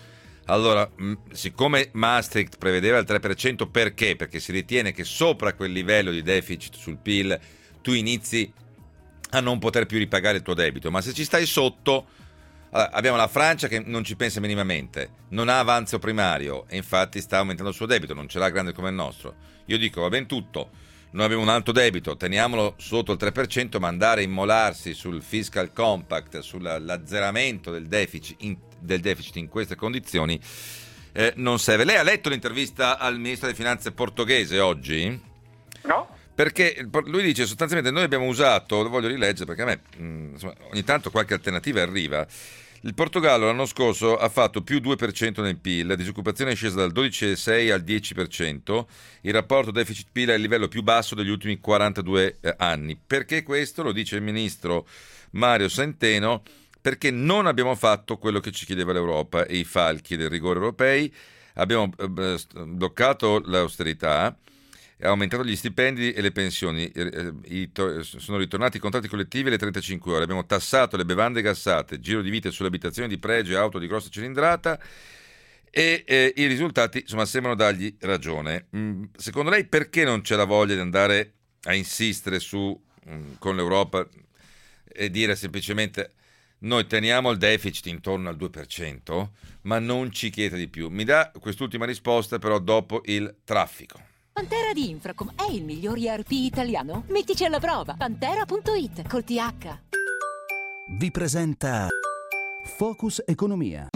Allora, siccome Maastricht prevedeva il 3%, perché? Perché si ritiene che sopra quel livello di deficit sul PIL tu inizi a non poter più ripagare il tuo debito, ma se ci stai sotto, abbiamo la Francia che non ci pensa minimamente, non ha avanzo primario e infatti sta aumentando il suo debito, non ce l'ha grande come il nostro. Io dico, va ben tutto, noi abbiamo un alto debito, teniamolo sotto il 3%, ma andare a immolarsi sul fiscal compact, sull'azzeramento del deficit in queste condizioni non serve. Lei ha letto l'intervista al ministro delle finanze portoghese oggi? No. Perché lui dice sostanzialmente noi abbiamo usato, lo voglio rileggere perché a me insomma, ogni tanto qualche alternativa arriva. Il Portogallo l'anno scorso ha fatto più 2% nel PIL, la disoccupazione è scesa dal 12,6 al 10%, il rapporto deficit-PIL è il livello più basso degli ultimi 42 anni. Perché questo? Lo dice il ministro Mario Centeno, perché non abbiamo fatto quello che ci chiedeva l'Europa e i falchi del rigore europei, abbiamo bloccato l'austerità, ha aumentato gli stipendi e le pensioni, sono ritornati i contratti collettivi alle 35 ore, abbiamo tassato le bevande gassate, giro di vite sulle abitazioni di pregio e auto di grossa cilindrata e i risultati insomma sembrano dargli ragione. Secondo lei perché non c'è la voglia di andare a insistere con l'Europa e dire semplicemente noi teniamo il deficit intorno al 2%, ma non ci chiede di più? Mi dà quest'ultima risposta però dopo il traffico. Pantera di Infracom è il miglior ERP italiano? Mettici alla prova. Pantera.it col TH. Vi presenta Focus Economia.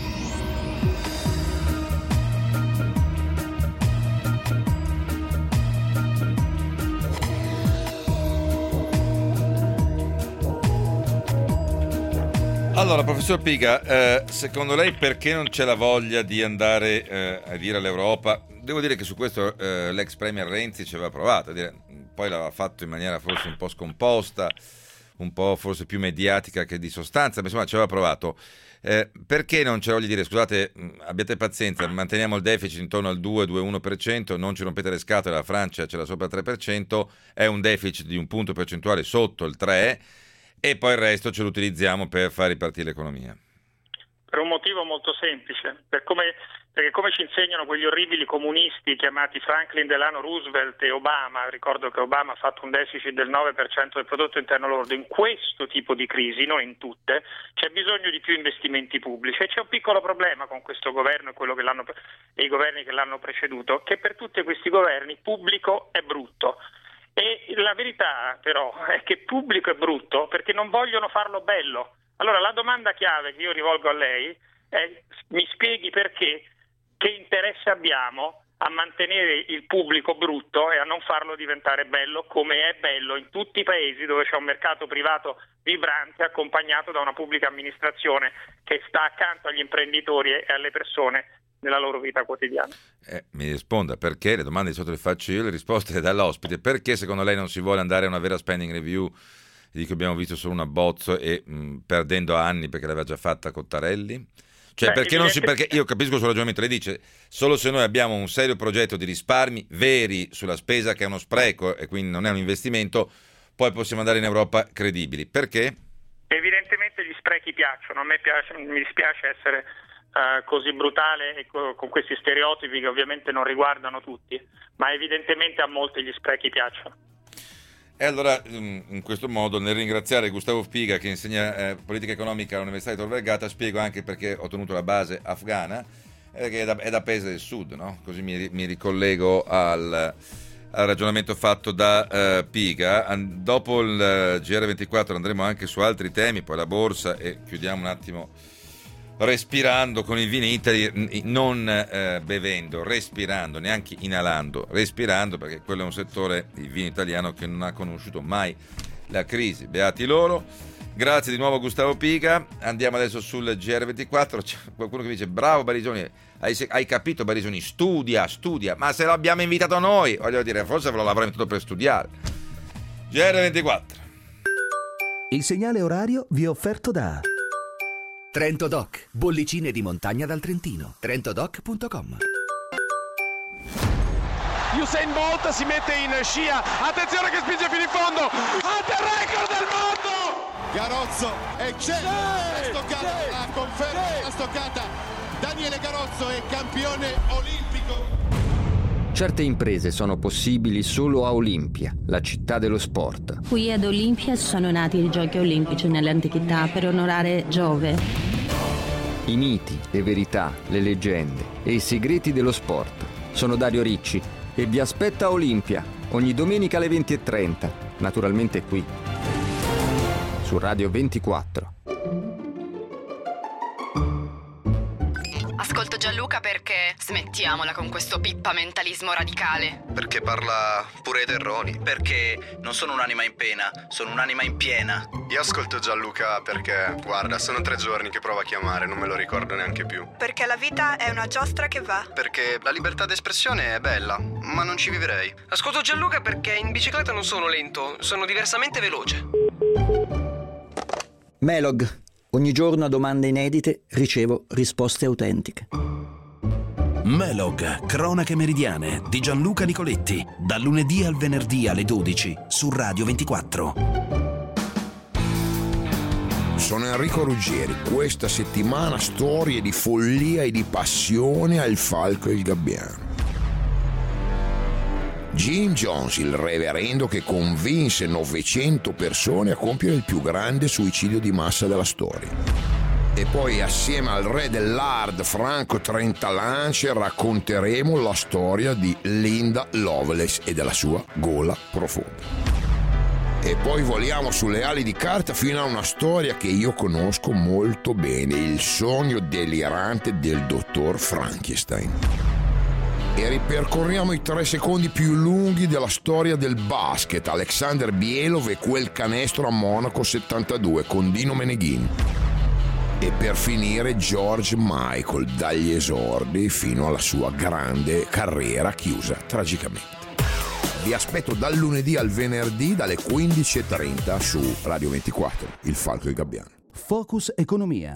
Allora, professor Piga, secondo lei perché non c'è la voglia di andare a dire all'Europa? Devo dire che su questo l'ex premier Renzi ci aveva provato, poi l'aveva fatto in maniera forse un po' scomposta, un po' forse più mediatica che di sostanza, ma insomma ci aveva provato. Perché non c'è voglia di dire scusate, abbiate pazienza, manteniamo il deficit intorno al 2-2,1%, non ci rompete le scatole, la Francia ce l'ha sopra il 3%, è un deficit di un punto percentuale sotto il 3%, e poi il resto ce lo utilizziamo per far ripartire l'economia? Per un motivo molto semplice, perché come ci insegnano quegli orribili comunisti chiamati Franklin Delano Roosevelt e Obama, ricordo che Obama ha fatto un deficit del 9% del prodotto interno lordo, in questo tipo di crisi, non in tutte, c'è bisogno di più investimenti pubblici e c'è un piccolo problema con questo governo e i governi che l'hanno preceduto, che per tutti questi governi pubblico è brutto. E la verità però è che pubblico è brutto perché non vogliono farlo bello. Allora la domanda chiave che io rivolgo a lei è: mi spieghi perché, che interesse abbiamo a mantenere il pubblico brutto e a non farlo diventare bello come è bello in tutti i paesi dove c'è un mercato privato vibrante accompagnato da una pubblica amministrazione che sta accanto agli imprenditori e alle persone nella loro vita quotidiana. Mi risponda perché, le domande di solito le faccio io, le risposte le dà l'ospite. Perché secondo lei non si vuole andare a una vera spending review di cui abbiamo visto solo un abbozzo e perdendo anni perché l'aveva già fatta Cottarelli? Cioè perché io capisco il suo ragionamento, lei dice solo se noi abbiamo un serio progetto di risparmi veri sulla spesa che è uno spreco e quindi non è un investimento, poi possiamo andare in Europa credibili. Perché? Evidentemente gli sprechi piacciono, a me mi dispiace essere così brutale e con questi stereotipi che ovviamente non riguardano tutti, ma evidentemente a molti gli sprechi piacciono. E allora in questo modo, nel ringraziare Gustavo Piga che insegna politica economica all'Università di Tor Vergata, spiego anche perché ho tenuto la base afghana, che è da paese del sud, no? Così mi ricollego al ragionamento fatto da Piga. Dopo il GR24 andremo anche su altri temi, poi la borsa, e chiudiamo un attimo respirando con il Vinitaly, non bevendo, respirando, neanche inalando, respirando, perché quello è un settore, il vino italiano, che non ha conosciuto mai la crisi. Beati loro. Grazie di nuovo Gustavo Piga. Andiamo adesso sul GR24. C'è qualcuno che dice bravo Barisoni, hai capito Barisoni, studia, ma se l'abbiamo invitato noi, voglio dire, forse ve lo l'avrà invitato per studiare. GR24. Il segnale orario vi è offerto da Trento Doc, bollicine di montagna dal Trentino. trentodoc.com. Usain Bolt si mette in scia, attenzione che spinge fino in fondo, alto record del mondo! Garozzo e c'è la stoccata, la conferma la stoccata Daniele Garozzo è campione olimpico. Certe imprese sono possibili solo a Olimpia, la città dello sport. Qui ad Olimpia sono nati i Giochi Olimpici nell'antichità per onorare Giove. I miti, le verità, le leggende e i segreti dello sport. Sono Dario Ricci e vi aspetta a Olimpia, ogni domenica alle 20:30, naturalmente qui, su Radio 24. Ascolto Gianluca perché smettiamola con questo pippamentalismo radicale. Perché parla pure ai terroni. Perché non sono un'anima in pena, sono un'anima in piena. Io ascolto Gianluca perché, guarda, sono 3 giorni che provo a chiamare, non me lo ricordo neanche più. Perché la vita è una giostra che va. Perché la libertà d'espressione è bella, ma non ci vivrei. Ascolto Gianluca perché in bicicletta non sono lento, sono diversamente veloce. Melog. Ogni giorno a domande inedite ricevo risposte autentiche. Melog, cronache meridiane di Gianluca Nicoletti, dal lunedì al venerdì alle 12 su Radio 24. Sono Enrico Ruggeri. Questa settimana storie di follia e di passione al Falco e il Gabbiano. Jim Jones, il reverendo che convinse 900 persone a compiere il più grande suicidio di massa della storia. E poi assieme al re dell'hard Franco Trentalanci racconteremo la storia di Linda Lovelace e della sua gola profonda. E poi voliamo sulle ali di carta fino a una storia che io conosco molto bene, il sogno delirante del dottor Frankenstein. E ripercorriamo i 3 secondi più lunghi della storia del basket, Alexander Bielov e quel canestro a Monaco 72 con Dino Meneghin. E per finire George Michael, dagli esordi fino alla sua grande carriera chiusa tragicamente. Vi aspetto dal lunedì al venerdì dalle 15:30 su Radio 24, il Falco e il Gabbiano. Focus Economia.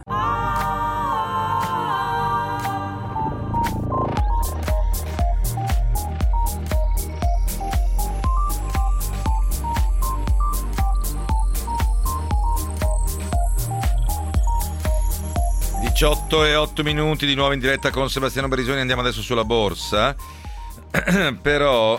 18:08 di nuovo in diretta con Sebastiano Berisoni. Andiamo adesso sulla borsa. Però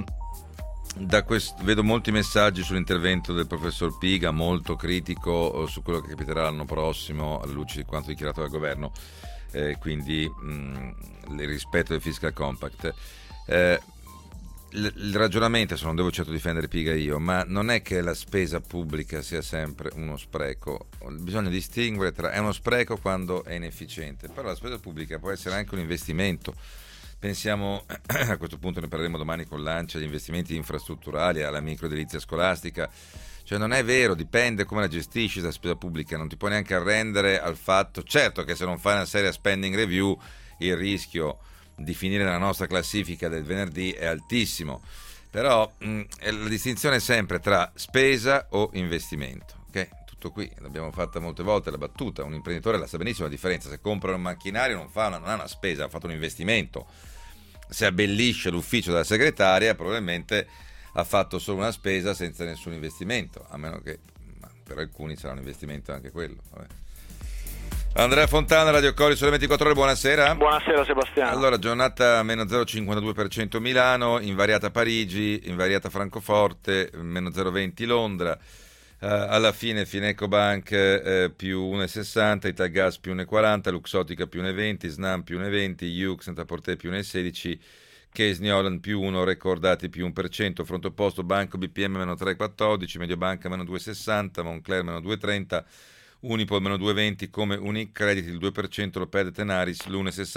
vedo molti messaggi sull'intervento del professor Piga, molto critico su quello che capiterà l'anno prossimo alla luce di quanto dichiarato dal governo, quindi il rispetto del fiscal compact. Il ragionamento, se non devo certo difendere Piga io, ma non è che la spesa pubblica sia sempre uno spreco. Bisogna distinguere tra è uno spreco quando è inefficiente, però la spesa pubblica può essere anche un investimento. Pensiamo, a questo punto ne parleremo domani con l'ANCE, agli investimenti infrastrutturali, alla microedilizia scolastica. Cioè non è vero, dipende come la gestisci la spesa pubblica, non ti puoi neanche arrendere al fatto, certo che se non fai una seria spending review il rischio di finire nella nostra classifica del venerdì è altissimo, però la distinzione è sempre tra spesa o investimento, ok? Tutto qui, l'abbiamo fatta molte volte la battuta, un imprenditore la sa benissimo la differenza, se compra un macchinario non ha una spesa, ha fatto un investimento, se abbellisce l'ufficio della segretaria probabilmente ha fatto solo una spesa senza nessun investimento, a meno che per alcuni sarà un investimento anche quello, vabbè. Andrea Fontana, Radio Cori, Sole 24 Ore, buonasera. Buonasera Sebastiano. Allora, giornata meno 0,52% Milano, invariata Parigi, invariata Francoforte, meno 0,20 Londra, alla fine Finecobank più 1,60, Italgas più 1,40, Luxottica più 1,20, Snam più 1,20, Yux, Net-a-Porter più 1,16, Case New Holland più 1, Recordati più 1%, fronte opposto Banco BPM meno 3,14, Mediobanca meno 2,60, Moncler meno 2,30, Unipol meno 2,20 come Unicredit, il 2% lo perde Tenaris,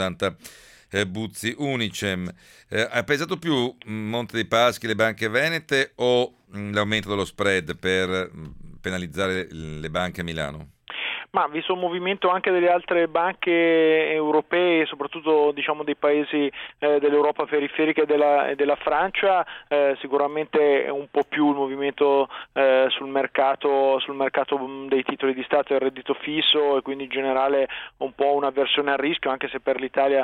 l'1,60 Buzzi Unicem. Ha pesato più Monte dei Paschi, le banche venete o l'aumento dello spread per penalizzare le banche a Milano? Ma visto il movimento anche delle altre banche europee, soprattutto diciamo dei paesi dell'Europa periferica e della Francia, sicuramente è un po' più il movimento sul mercato dei titoli di Stato e il reddito fisso, e quindi in generale un po' un'avversione al rischio, anche se per l'Italia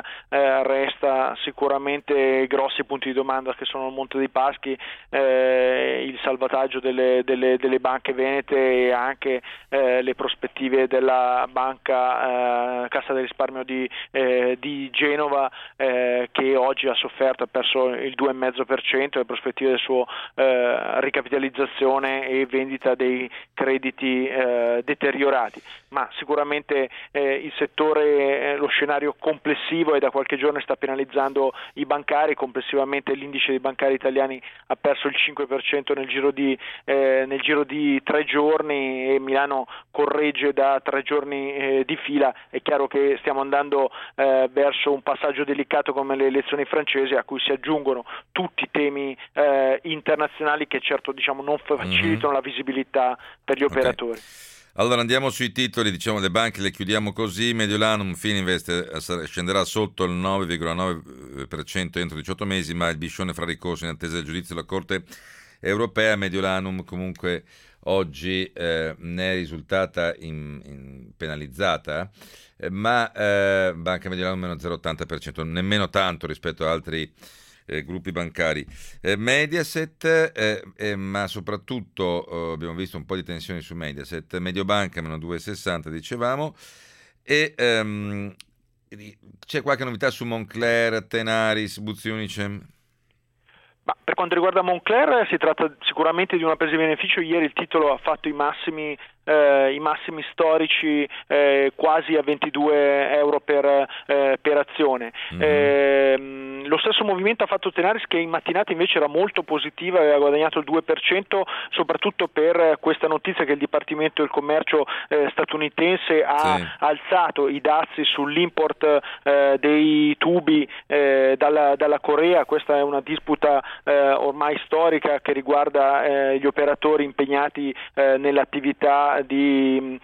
resta sicuramente grossi punti di domanda che sono il Monte dei Paschi, il salvataggio delle banche venete e anche le prospettive della banca Cassa del Risparmio di Genova, che oggi ha sofferto, ha perso il 2,5%, le prospettive del suo ricapitalizzazione e vendita dei crediti deteriorati. Ma sicuramente il settore, lo scenario complessivo, e da qualche giorno sta penalizzando i bancari. Complessivamente l'indice dei bancari italiani ha perso il 5% nel giro di 3 giorni, e Milano corregge da 3 giorni di fila. È chiaro che stiamo andando verso un passaggio delicato come le elezioni francesi, a cui si aggiungono tutti i temi internazionali che certo non facilitano la visibilità per gli operatori. Allora andiamo sui titoli, le banche le chiudiamo così. Mediolanum Fininvest scenderà sotto il 9,9% entro 18 mesi, ma il biscione fra ricorso in attesa del giudizio della Corte Europea. Mediolanum comunque oggi ne è risultata penalizzata, ma Banca Mediolanum meno 0,80%, nemmeno tanto rispetto ad altri gruppi bancari. Mediaset, ma soprattutto abbiamo visto un po' di tensioni su Mediaset. Mediobanca meno 2,60 dicevamo, e c'è qualche novità su Moncler, Tenaris, Buzzi Unicem? Ma per quanto riguarda Moncler si tratta sicuramente di una presa di beneficio. Ieri il titolo ha fatto i massimi storici, quasi a 22 euro per azione. Lo stesso movimento ha fatto Tenaris, che in mattinata invece era molto positiva, aveva guadagnato il 2%, soprattutto per questa notizia che il Dipartimento del Commercio statunitense ha alzato i dazi sull'import dei tubi dalla Corea. Questa è una disputa ormai storica che riguarda gli operatori impegnati nell'attività di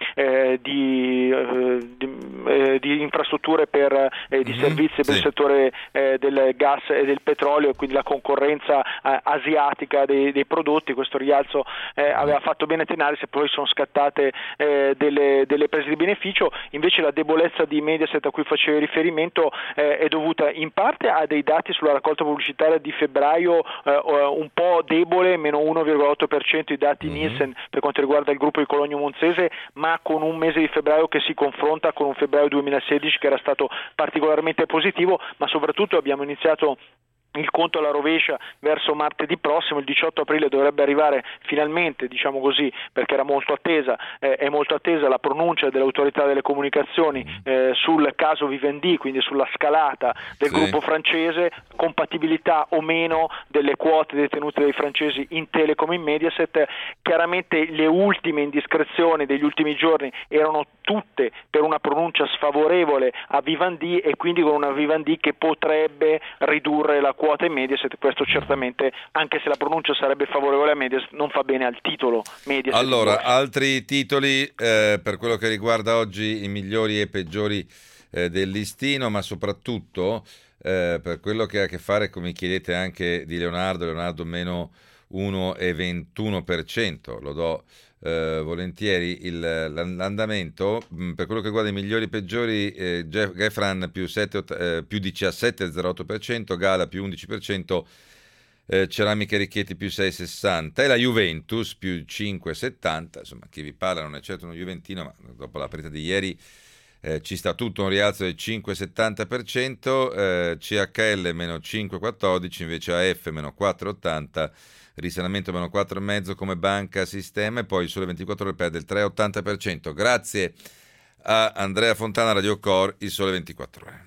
infrastrutture di servizi per il settore del gas e del petrolio, quindi la concorrenza asiatica dei prodotti. Questo rialzo aveva fatto bene Tenaris, e poi sono scattate delle prese di beneficio. Invece la debolezza di Mediaset, a cui facevo riferimento, è dovuta in parte a dei dati sulla raccolta pubblicitaria di febbraio un po' debole, meno 1,8% i dati Nielsen per quanto riguarda il gruppo di Cologno Monzese, ma con un mese di febbraio che si confronta con un febbraio 2016 che era stato particolarmente positivo. Ma soprattutto abbiamo iniziato il conto alla rovescia verso martedì prossimo. Il 18 aprile dovrebbe arrivare finalmente, perché era molto attesa, è molto attesa la pronuncia dell'autorità delle comunicazioni sul caso Vivendi, quindi sulla scalata del gruppo francese, compatibilità o meno delle quote detenute dai francesi in Telecom e in Mediaset. Chiaramente le ultime indiscrezioni degli ultimi giorni erano tutte per una pronuncia sfavorevole a Vivendi, e quindi con una Vivendi che potrebbe ridurre la quota in Mediaset. Questo certamente, anche se la pronuncia sarebbe favorevole a Mediaset, non fa bene al titolo Mediaset. Allora, altri titoli per quello che riguarda oggi i migliori e peggiori del listino, ma soprattutto per quello che ha a che fare, come mi chiedete, anche di Leonardo meno 1,21%, lo do volentieri l'andamento. Per quello che riguarda i migliori e peggiori, Gefran più 17,08%, Gala più 11%, Ceramiche Ricchetti più 6,60% e la Juventus più 5,70%. Insomma, chi vi parla non è certo uno juventino, ma dopo la partita di ieri ci sta tutto un rialzo del 5,70%, CHL meno 5,14%, invece AF meno 4,80%, Risanamento meno 4,5% come banca sistema, e poi Sole 24 Ore perde il 3,80%. Grazie a Andrea Fontana, Radio Core, il Sole 24 Ore.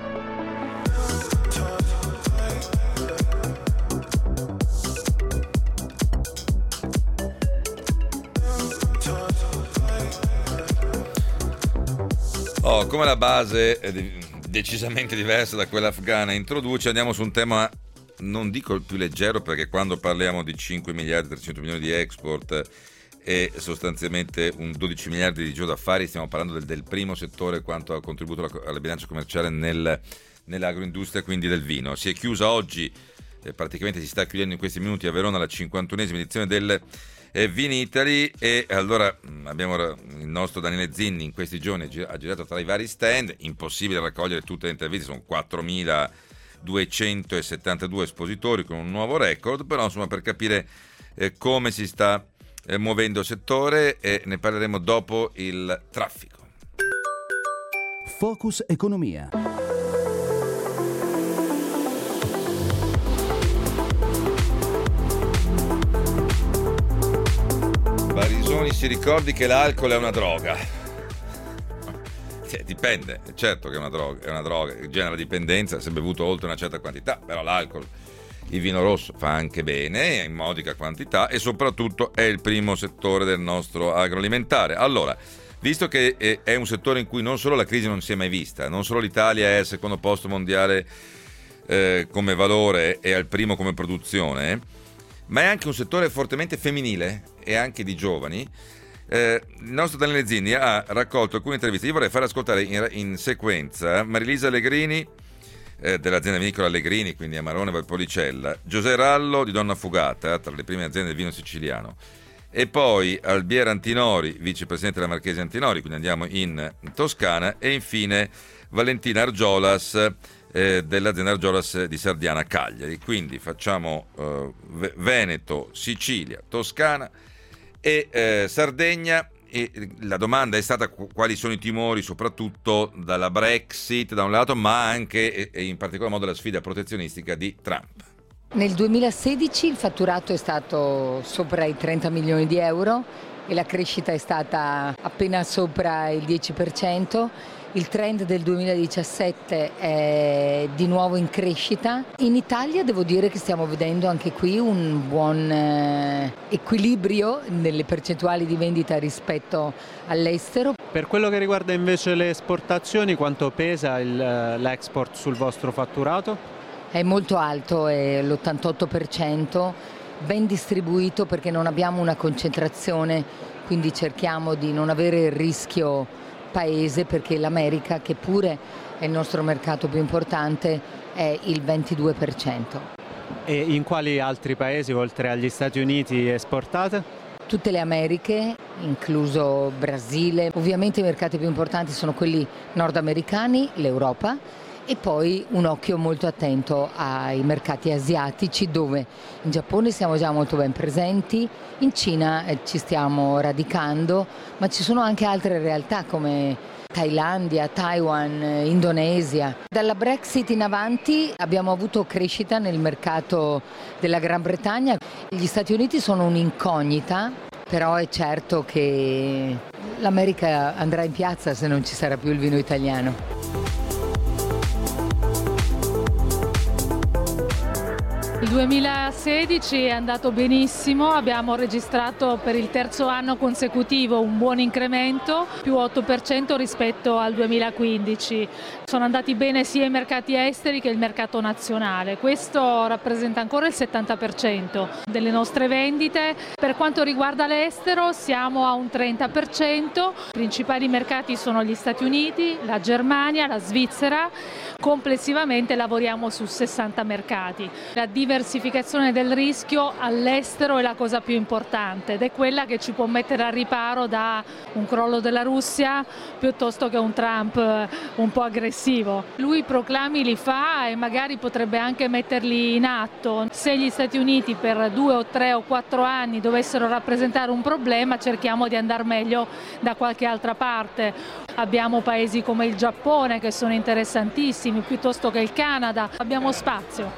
Come la base decisamente diversa da quella afghana introduce, andiamo su un tema, non dico il più leggero, perché quando parliamo di 5 miliardi 300 milioni di export e sostanzialmente un 12 miliardi di giro d'affari, stiamo parlando del primo settore quanto ha contributo alla bilancia commerciale nell'agroindustria, quindi del vino. Si è chiusa oggi, praticamente si sta chiudendo in questi minuti a Verona la 51esima edizione del Vinitaly, e allora abbiamo il nostro Daniele Zinni in questi giorni ha girato tra i vari stand. Impossibile raccogliere tutte le interviste, sono 4.272 espositori con un nuovo record, però insomma, per capire come si sta muovendo il settore, e ne parleremo dopo il traffico. Focus Economia. Barisoni si ricordi che l'alcol è una droga. Dipende, certo che è una droga, genera dipendenza se bevuto oltre una certa quantità, però l'alcol, il vino rosso fa anche bene in modica quantità e soprattutto è il primo settore del nostro agroalimentare. Allora, visto che è un settore in cui non solo la crisi non si è mai vista, non solo l'Italia è al secondo posto mondiale come valore e al primo come produzione, ma è anche un settore fortemente femminile e anche di giovani. Il nostro Daniele Zinni ha raccolto alcune interviste. Io vorrei far ascoltare in sequenza Marilisa Allegrini dell'azienda vinicola Allegrini, quindi Amarone Valpolicella, Giuseppe Rallo di Donna Fugata, tra le prime aziende del vino siciliano, e poi Albiera Antinori, vicepresidente della Marchese Antinori, quindi andiamo in Toscana, e infine Valentina Argiolas dell'azienda Argiolas di Sardiana Cagliari. Quindi facciamo Veneto, Sicilia, Toscana e Sardegna. E la domanda è stata quali sono i timori soprattutto dalla Brexit da un lato, ma anche e in particolar modo la sfida protezionistica di Trump. Nel 2016 il fatturato è stato sopra i 30 milioni di euro e la crescita è stata appena sopra il 10%. Il trend del 2017 è di nuovo in crescita. In Italia devo dire che stiamo vedendo anche qui un buon equilibrio nelle percentuali di vendita rispetto all'estero. Per quello che riguarda invece le esportazioni, quanto pesa l'export sul vostro fatturato? È molto alto, è l'88%, ben distribuito perché non abbiamo una concentrazione, quindi cerchiamo di non avere il rischio paese, perché l'America, che pure è il nostro mercato più importante, è il 22%. E in quali altri paesi oltre agli Stati Uniti esportate? Tutte le Americhe, incluso Brasile. Ovviamente i mercati più importanti sono quelli nordamericani, l'Europa, e poi un occhio molto attento ai mercati asiatici, dove in Giappone siamo già molto ben presenti, in Cina ci stiamo radicando, ma ci sono anche altre realtà come Thailandia, Taiwan, Indonesia. Dalla Brexit in avanti abbiamo avuto crescita nel mercato della Gran Bretagna. Gli Stati Uniti sono un'incognita, però è certo che l'America andrà in piazza se non ci sarà più il vino italiano. Il 2016 è andato benissimo, abbiamo registrato per il terzo anno consecutivo un buon incremento, più 8% rispetto al 2015. Sono andati bene sia i mercati esteri che il mercato nazionale. Questo rappresenta ancora il 70% delle nostre vendite. Per quanto riguarda l'estero siamo a un 30%. I principali mercati sono gli Stati Uniti, la Germania, la Svizzera. Complessivamente lavoriamo su 60 mercati. La diversificazione del rischio all'estero è la cosa più importante ed è quella che ci può mettere al riparo da un crollo della Russia piuttosto che un Trump un po' aggressivo. Lui i proclami li fa e magari potrebbe anche metterli in atto. Se gli Stati Uniti per 2 o 3 o 4 anni dovessero rappresentare un problema, cerchiamo di andare meglio da qualche altra parte. Abbiamo paesi come il Giappone che sono interessantissimi, piuttosto che il Canada. Abbiamo spazio.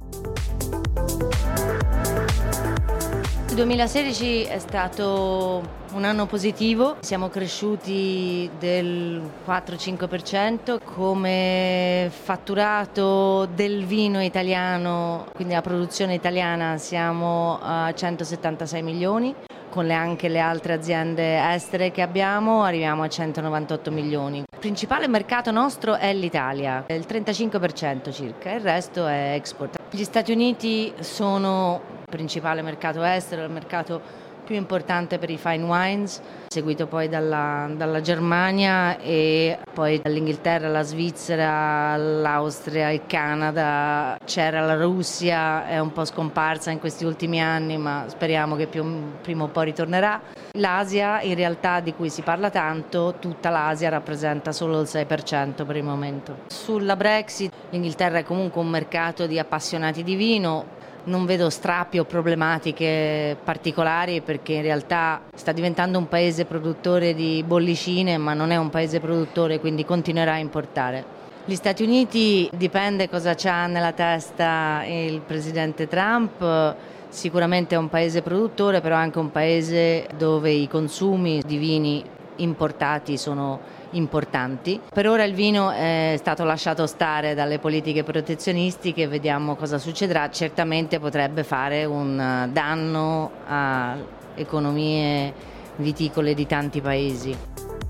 Il 2016 è stato un anno positivo, siamo cresciuti del 4-5% come fatturato del vino italiano, quindi la produzione italiana siamo a 176 milioni. Con anche le altre aziende estere che abbiamo arriviamo a 198 milioni. Il principale mercato nostro è l'Italia, il 35% circa, il resto è export. Gli Stati Uniti sono il principale mercato estero, il mercato più importante per i fine wines, seguito poi dalla Germania e poi dall'Inghilterra, la Svizzera, l'Austria, il Canada. C'era la Russia, è un po' scomparsa in questi ultimi anni, ma speriamo che prima o poi ritornerà. L'Asia, in realtà, di cui si parla tanto, tutta l'Asia rappresenta solo il 6% per il momento. Sulla Brexit, l'Inghilterra è comunque un mercato di appassionati di vino. Non vedo strappi o problematiche particolari, perché in realtà sta diventando un paese produttore di bollicine, ma non è un paese produttore, quindi continuerà a importare. Gli Stati Uniti dipende cosa c'ha nella testa il presidente Trump. Sicuramente è un paese produttore, però anche un paese dove i consumi di vini importati sono importanti. Per ora il vino è stato lasciato stare dalle politiche protezionistiche, vediamo cosa succederà. Certamente potrebbe fare un danno a economie viticole di tanti paesi.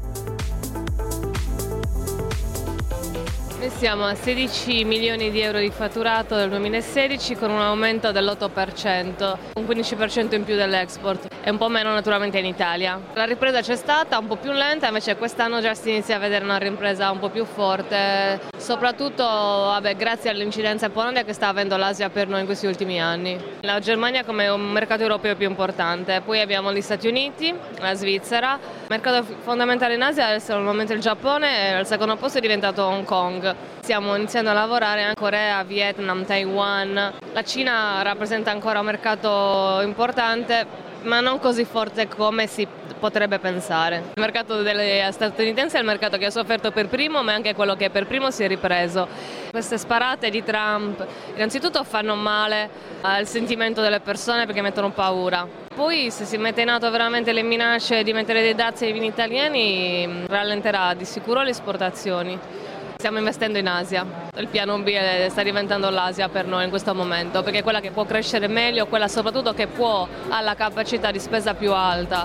Noi siamo a 16 milioni di euro di fatturato nel 2016 con un aumento dell'8%, un 15% in più dell'export e un po' meno naturalmente in Italia. La ripresa c'è stata, un po' più lenta, invece quest'anno già si inizia a vedere una ripresa un po' più forte, soprattutto grazie all'incidenza economica che sta avendo l'Asia per noi in questi ultimi anni. La Germania come un mercato europeo più importante, poi abbiamo gli Stati Uniti, la Svizzera, il mercato fondamentale in Asia adesso al momento il Giappone e al secondo posto è diventato Hong Kong. Stiamo iniziando a lavorare in Corea, Vietnam, Taiwan. La Cina rappresenta ancora un mercato importante, ma non così forte come si potrebbe pensare. Il mercato statunitense è il mercato che ha sofferto per primo, ma è anche quello che per primo si è ripreso. Queste sparate di Trump innanzitutto fanno male al sentimento delle persone perché mettono paura. Poi se si mette in atto veramente le minacce di mettere dei dazi ai vini italiani, rallenterà di sicuro le esportazioni. Stiamo investendo in Asia, il piano B sta diventando l'Asia per noi in questo momento, perché è quella che può crescere meglio, quella soprattutto che ha la capacità di spesa più alta.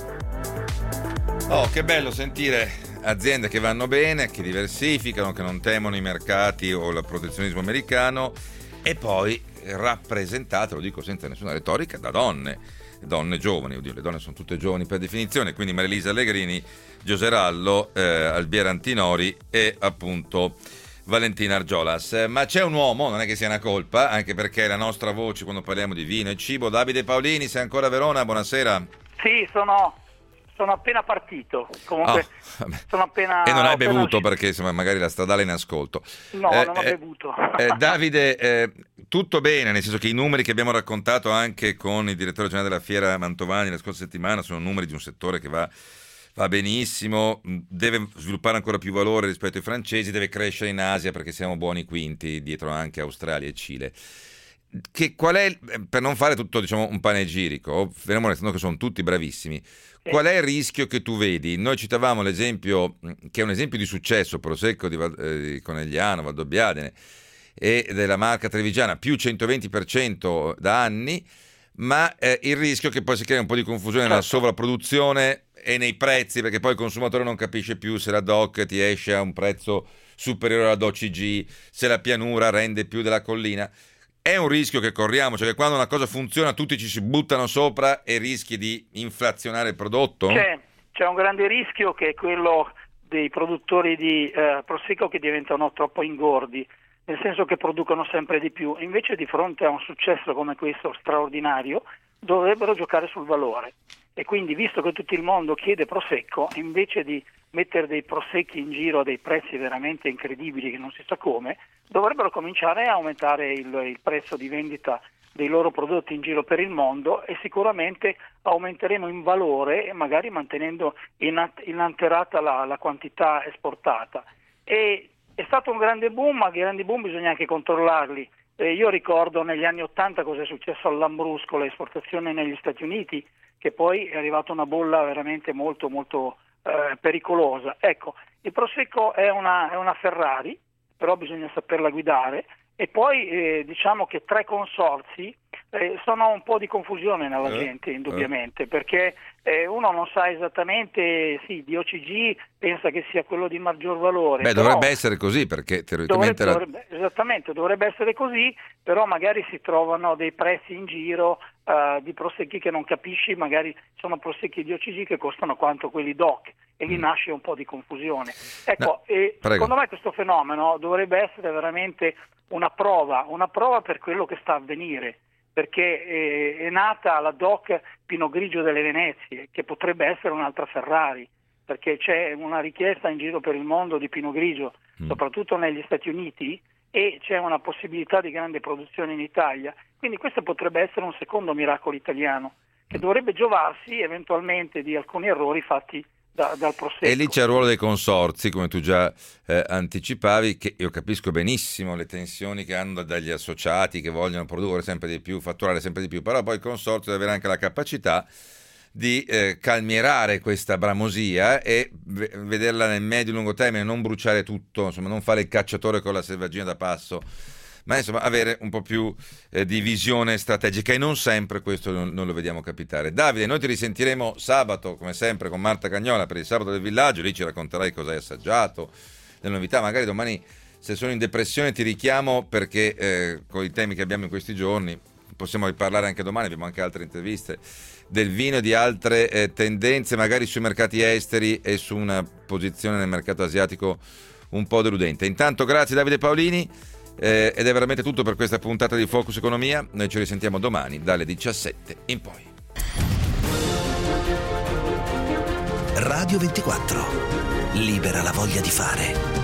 Oh, che bello sentire aziende che vanno bene, che diversificano, che non temono i mercati o il protezionismo americano e poi rappresentate, lo dico senza nessuna retorica, da donne giovani, oddio, le donne sono tutte giovani per definizione, quindi Marilisa Allegrini, Gioserallo, Albiera Antinori e appunto Valentina Argiolas. Ma c'è un uomo, non è che sia una colpa, anche perché è la nostra voce quando parliamo di vino e cibo. Davide Paolini, sei ancora a Verona? Buonasera. Sì, sono appena partito, comunque sono appena... E non hai bevuto perché insomma, magari la stradale è in ascolto. No, non ho bevuto. Davide, tutto bene, nel senso che i numeri che abbiamo raccontato anche con il direttore generale della Fiera Mantovani la scorsa settimana sono numeri di un settore che va benissimo, deve sviluppare ancora più valore rispetto ai francesi, deve crescere in Asia perché siamo buoni quinti dietro anche Australia e Cile. Qual è, per non fare tutto diciamo un panegirico, fermo restando che sono tutti bravissimi, qual è il rischio che tu vedi? Noi citavamo l'esempio che è un esempio di successo, Prosecco di Conegliano, Valdobbiadene e della marca trevigiana, più 120% da anni, ma il rischio che poi si crea un po' di confusione nella sovrapproduzione e nei prezzi, perché poi il consumatore non capisce più se la DOC ti esce a un prezzo superiore alla DOCG, se la pianura rende più della collina. È un rischio che corriamo, cioè che quando una cosa funziona tutti ci si buttano sopra e rischi di inflazionare il prodotto? C'è un grande rischio che è quello dei produttori di Prosecco che diventano troppo ingordi, nel senso che producono sempre di più. Invece di fronte a un successo come questo straordinario dovrebbero giocare sul valore. E quindi, visto che tutto il mondo chiede Prosecco, invece di mettere dei prosecchi in giro a dei prezzi veramente incredibili che non si sa come, dovrebbero cominciare a aumentare il prezzo di vendita dei loro prodotti in giro per il mondo e sicuramente aumenteremo in valore, magari mantenendo inalterata la quantità esportata. E è stato un grande boom, ma i grandi boom bisogna anche controllarli. Io ricordo negli anni '80 cosa è successo al Lambrusco, le esportazioni negli Stati Uniti, che poi è arrivata una bolla veramente molto molto pericolosa. Ecco, il Prosecco è una Ferrari, però bisogna saperla guidare, e poi diciamo che tre consorzi sono un po' di confusione nella gente, indubbiamente, perché uno non sa esattamente, sì, DOCG pensa che sia quello di maggior valore. Beh, dovrebbe essere così, perché teoricamente... Esattamente, dovrebbe essere così, però magari si trovano dei prezzi in giro di prosecchi che non capisci, magari sono prosecchi DOCG che costano quanto quelli DOC, e lì nasce un po' di confusione. Ecco, secondo me questo fenomeno dovrebbe essere veramente una prova per quello che sta a avvenire, perché è nata la DOC Pinot Grigio delle Venezie, che potrebbe essere un'altra Ferrari, perché c'è una richiesta in giro per il mondo di Pinot Grigio, soprattutto negli Stati Uniti, e c'è una possibilità di grande produzione in Italia, Quindi questo potrebbe essere un secondo miracolo italiano, che dovrebbe giovarsi eventualmente di alcuni errori fatti dal Prosecco. E lì c'è il ruolo dei consorzi, come tu già anticipavi, che io capisco benissimo le tensioni che hanno dagli associati che vogliono produrre sempre di più, fatturare sempre di più, però poi il consorzio deve avere anche la capacità di calmierare questa bramosia e vederla nel medio e lungo termine, non bruciare tutto, insomma non fare il cacciatore con la selvaggina da passo, ma insomma avere un po' più di visione strategica, e non sempre questo non lo vediamo capitare. Davide, noi ti risentiremo sabato come sempre con Marta Cagnola per il Sabato del Villaggio, lì ci racconterai cosa hai assaggiato, le novità. Magari domani, se sono in depressione, ti richiamo, perché con i temi che abbiamo in questi giorni possiamo riparlare anche domani, abbiamo anche altre interviste del vino e di altre tendenze magari sui mercati esteri e su una posizione nel mercato asiatico un po' deludente. Intanto grazie Davide Paolini. Ed è veramente tutto per questa puntata di Focus Economia. Noi ci risentiamo domani dalle 17 in poi. Radio 24. Libera la voglia di fare.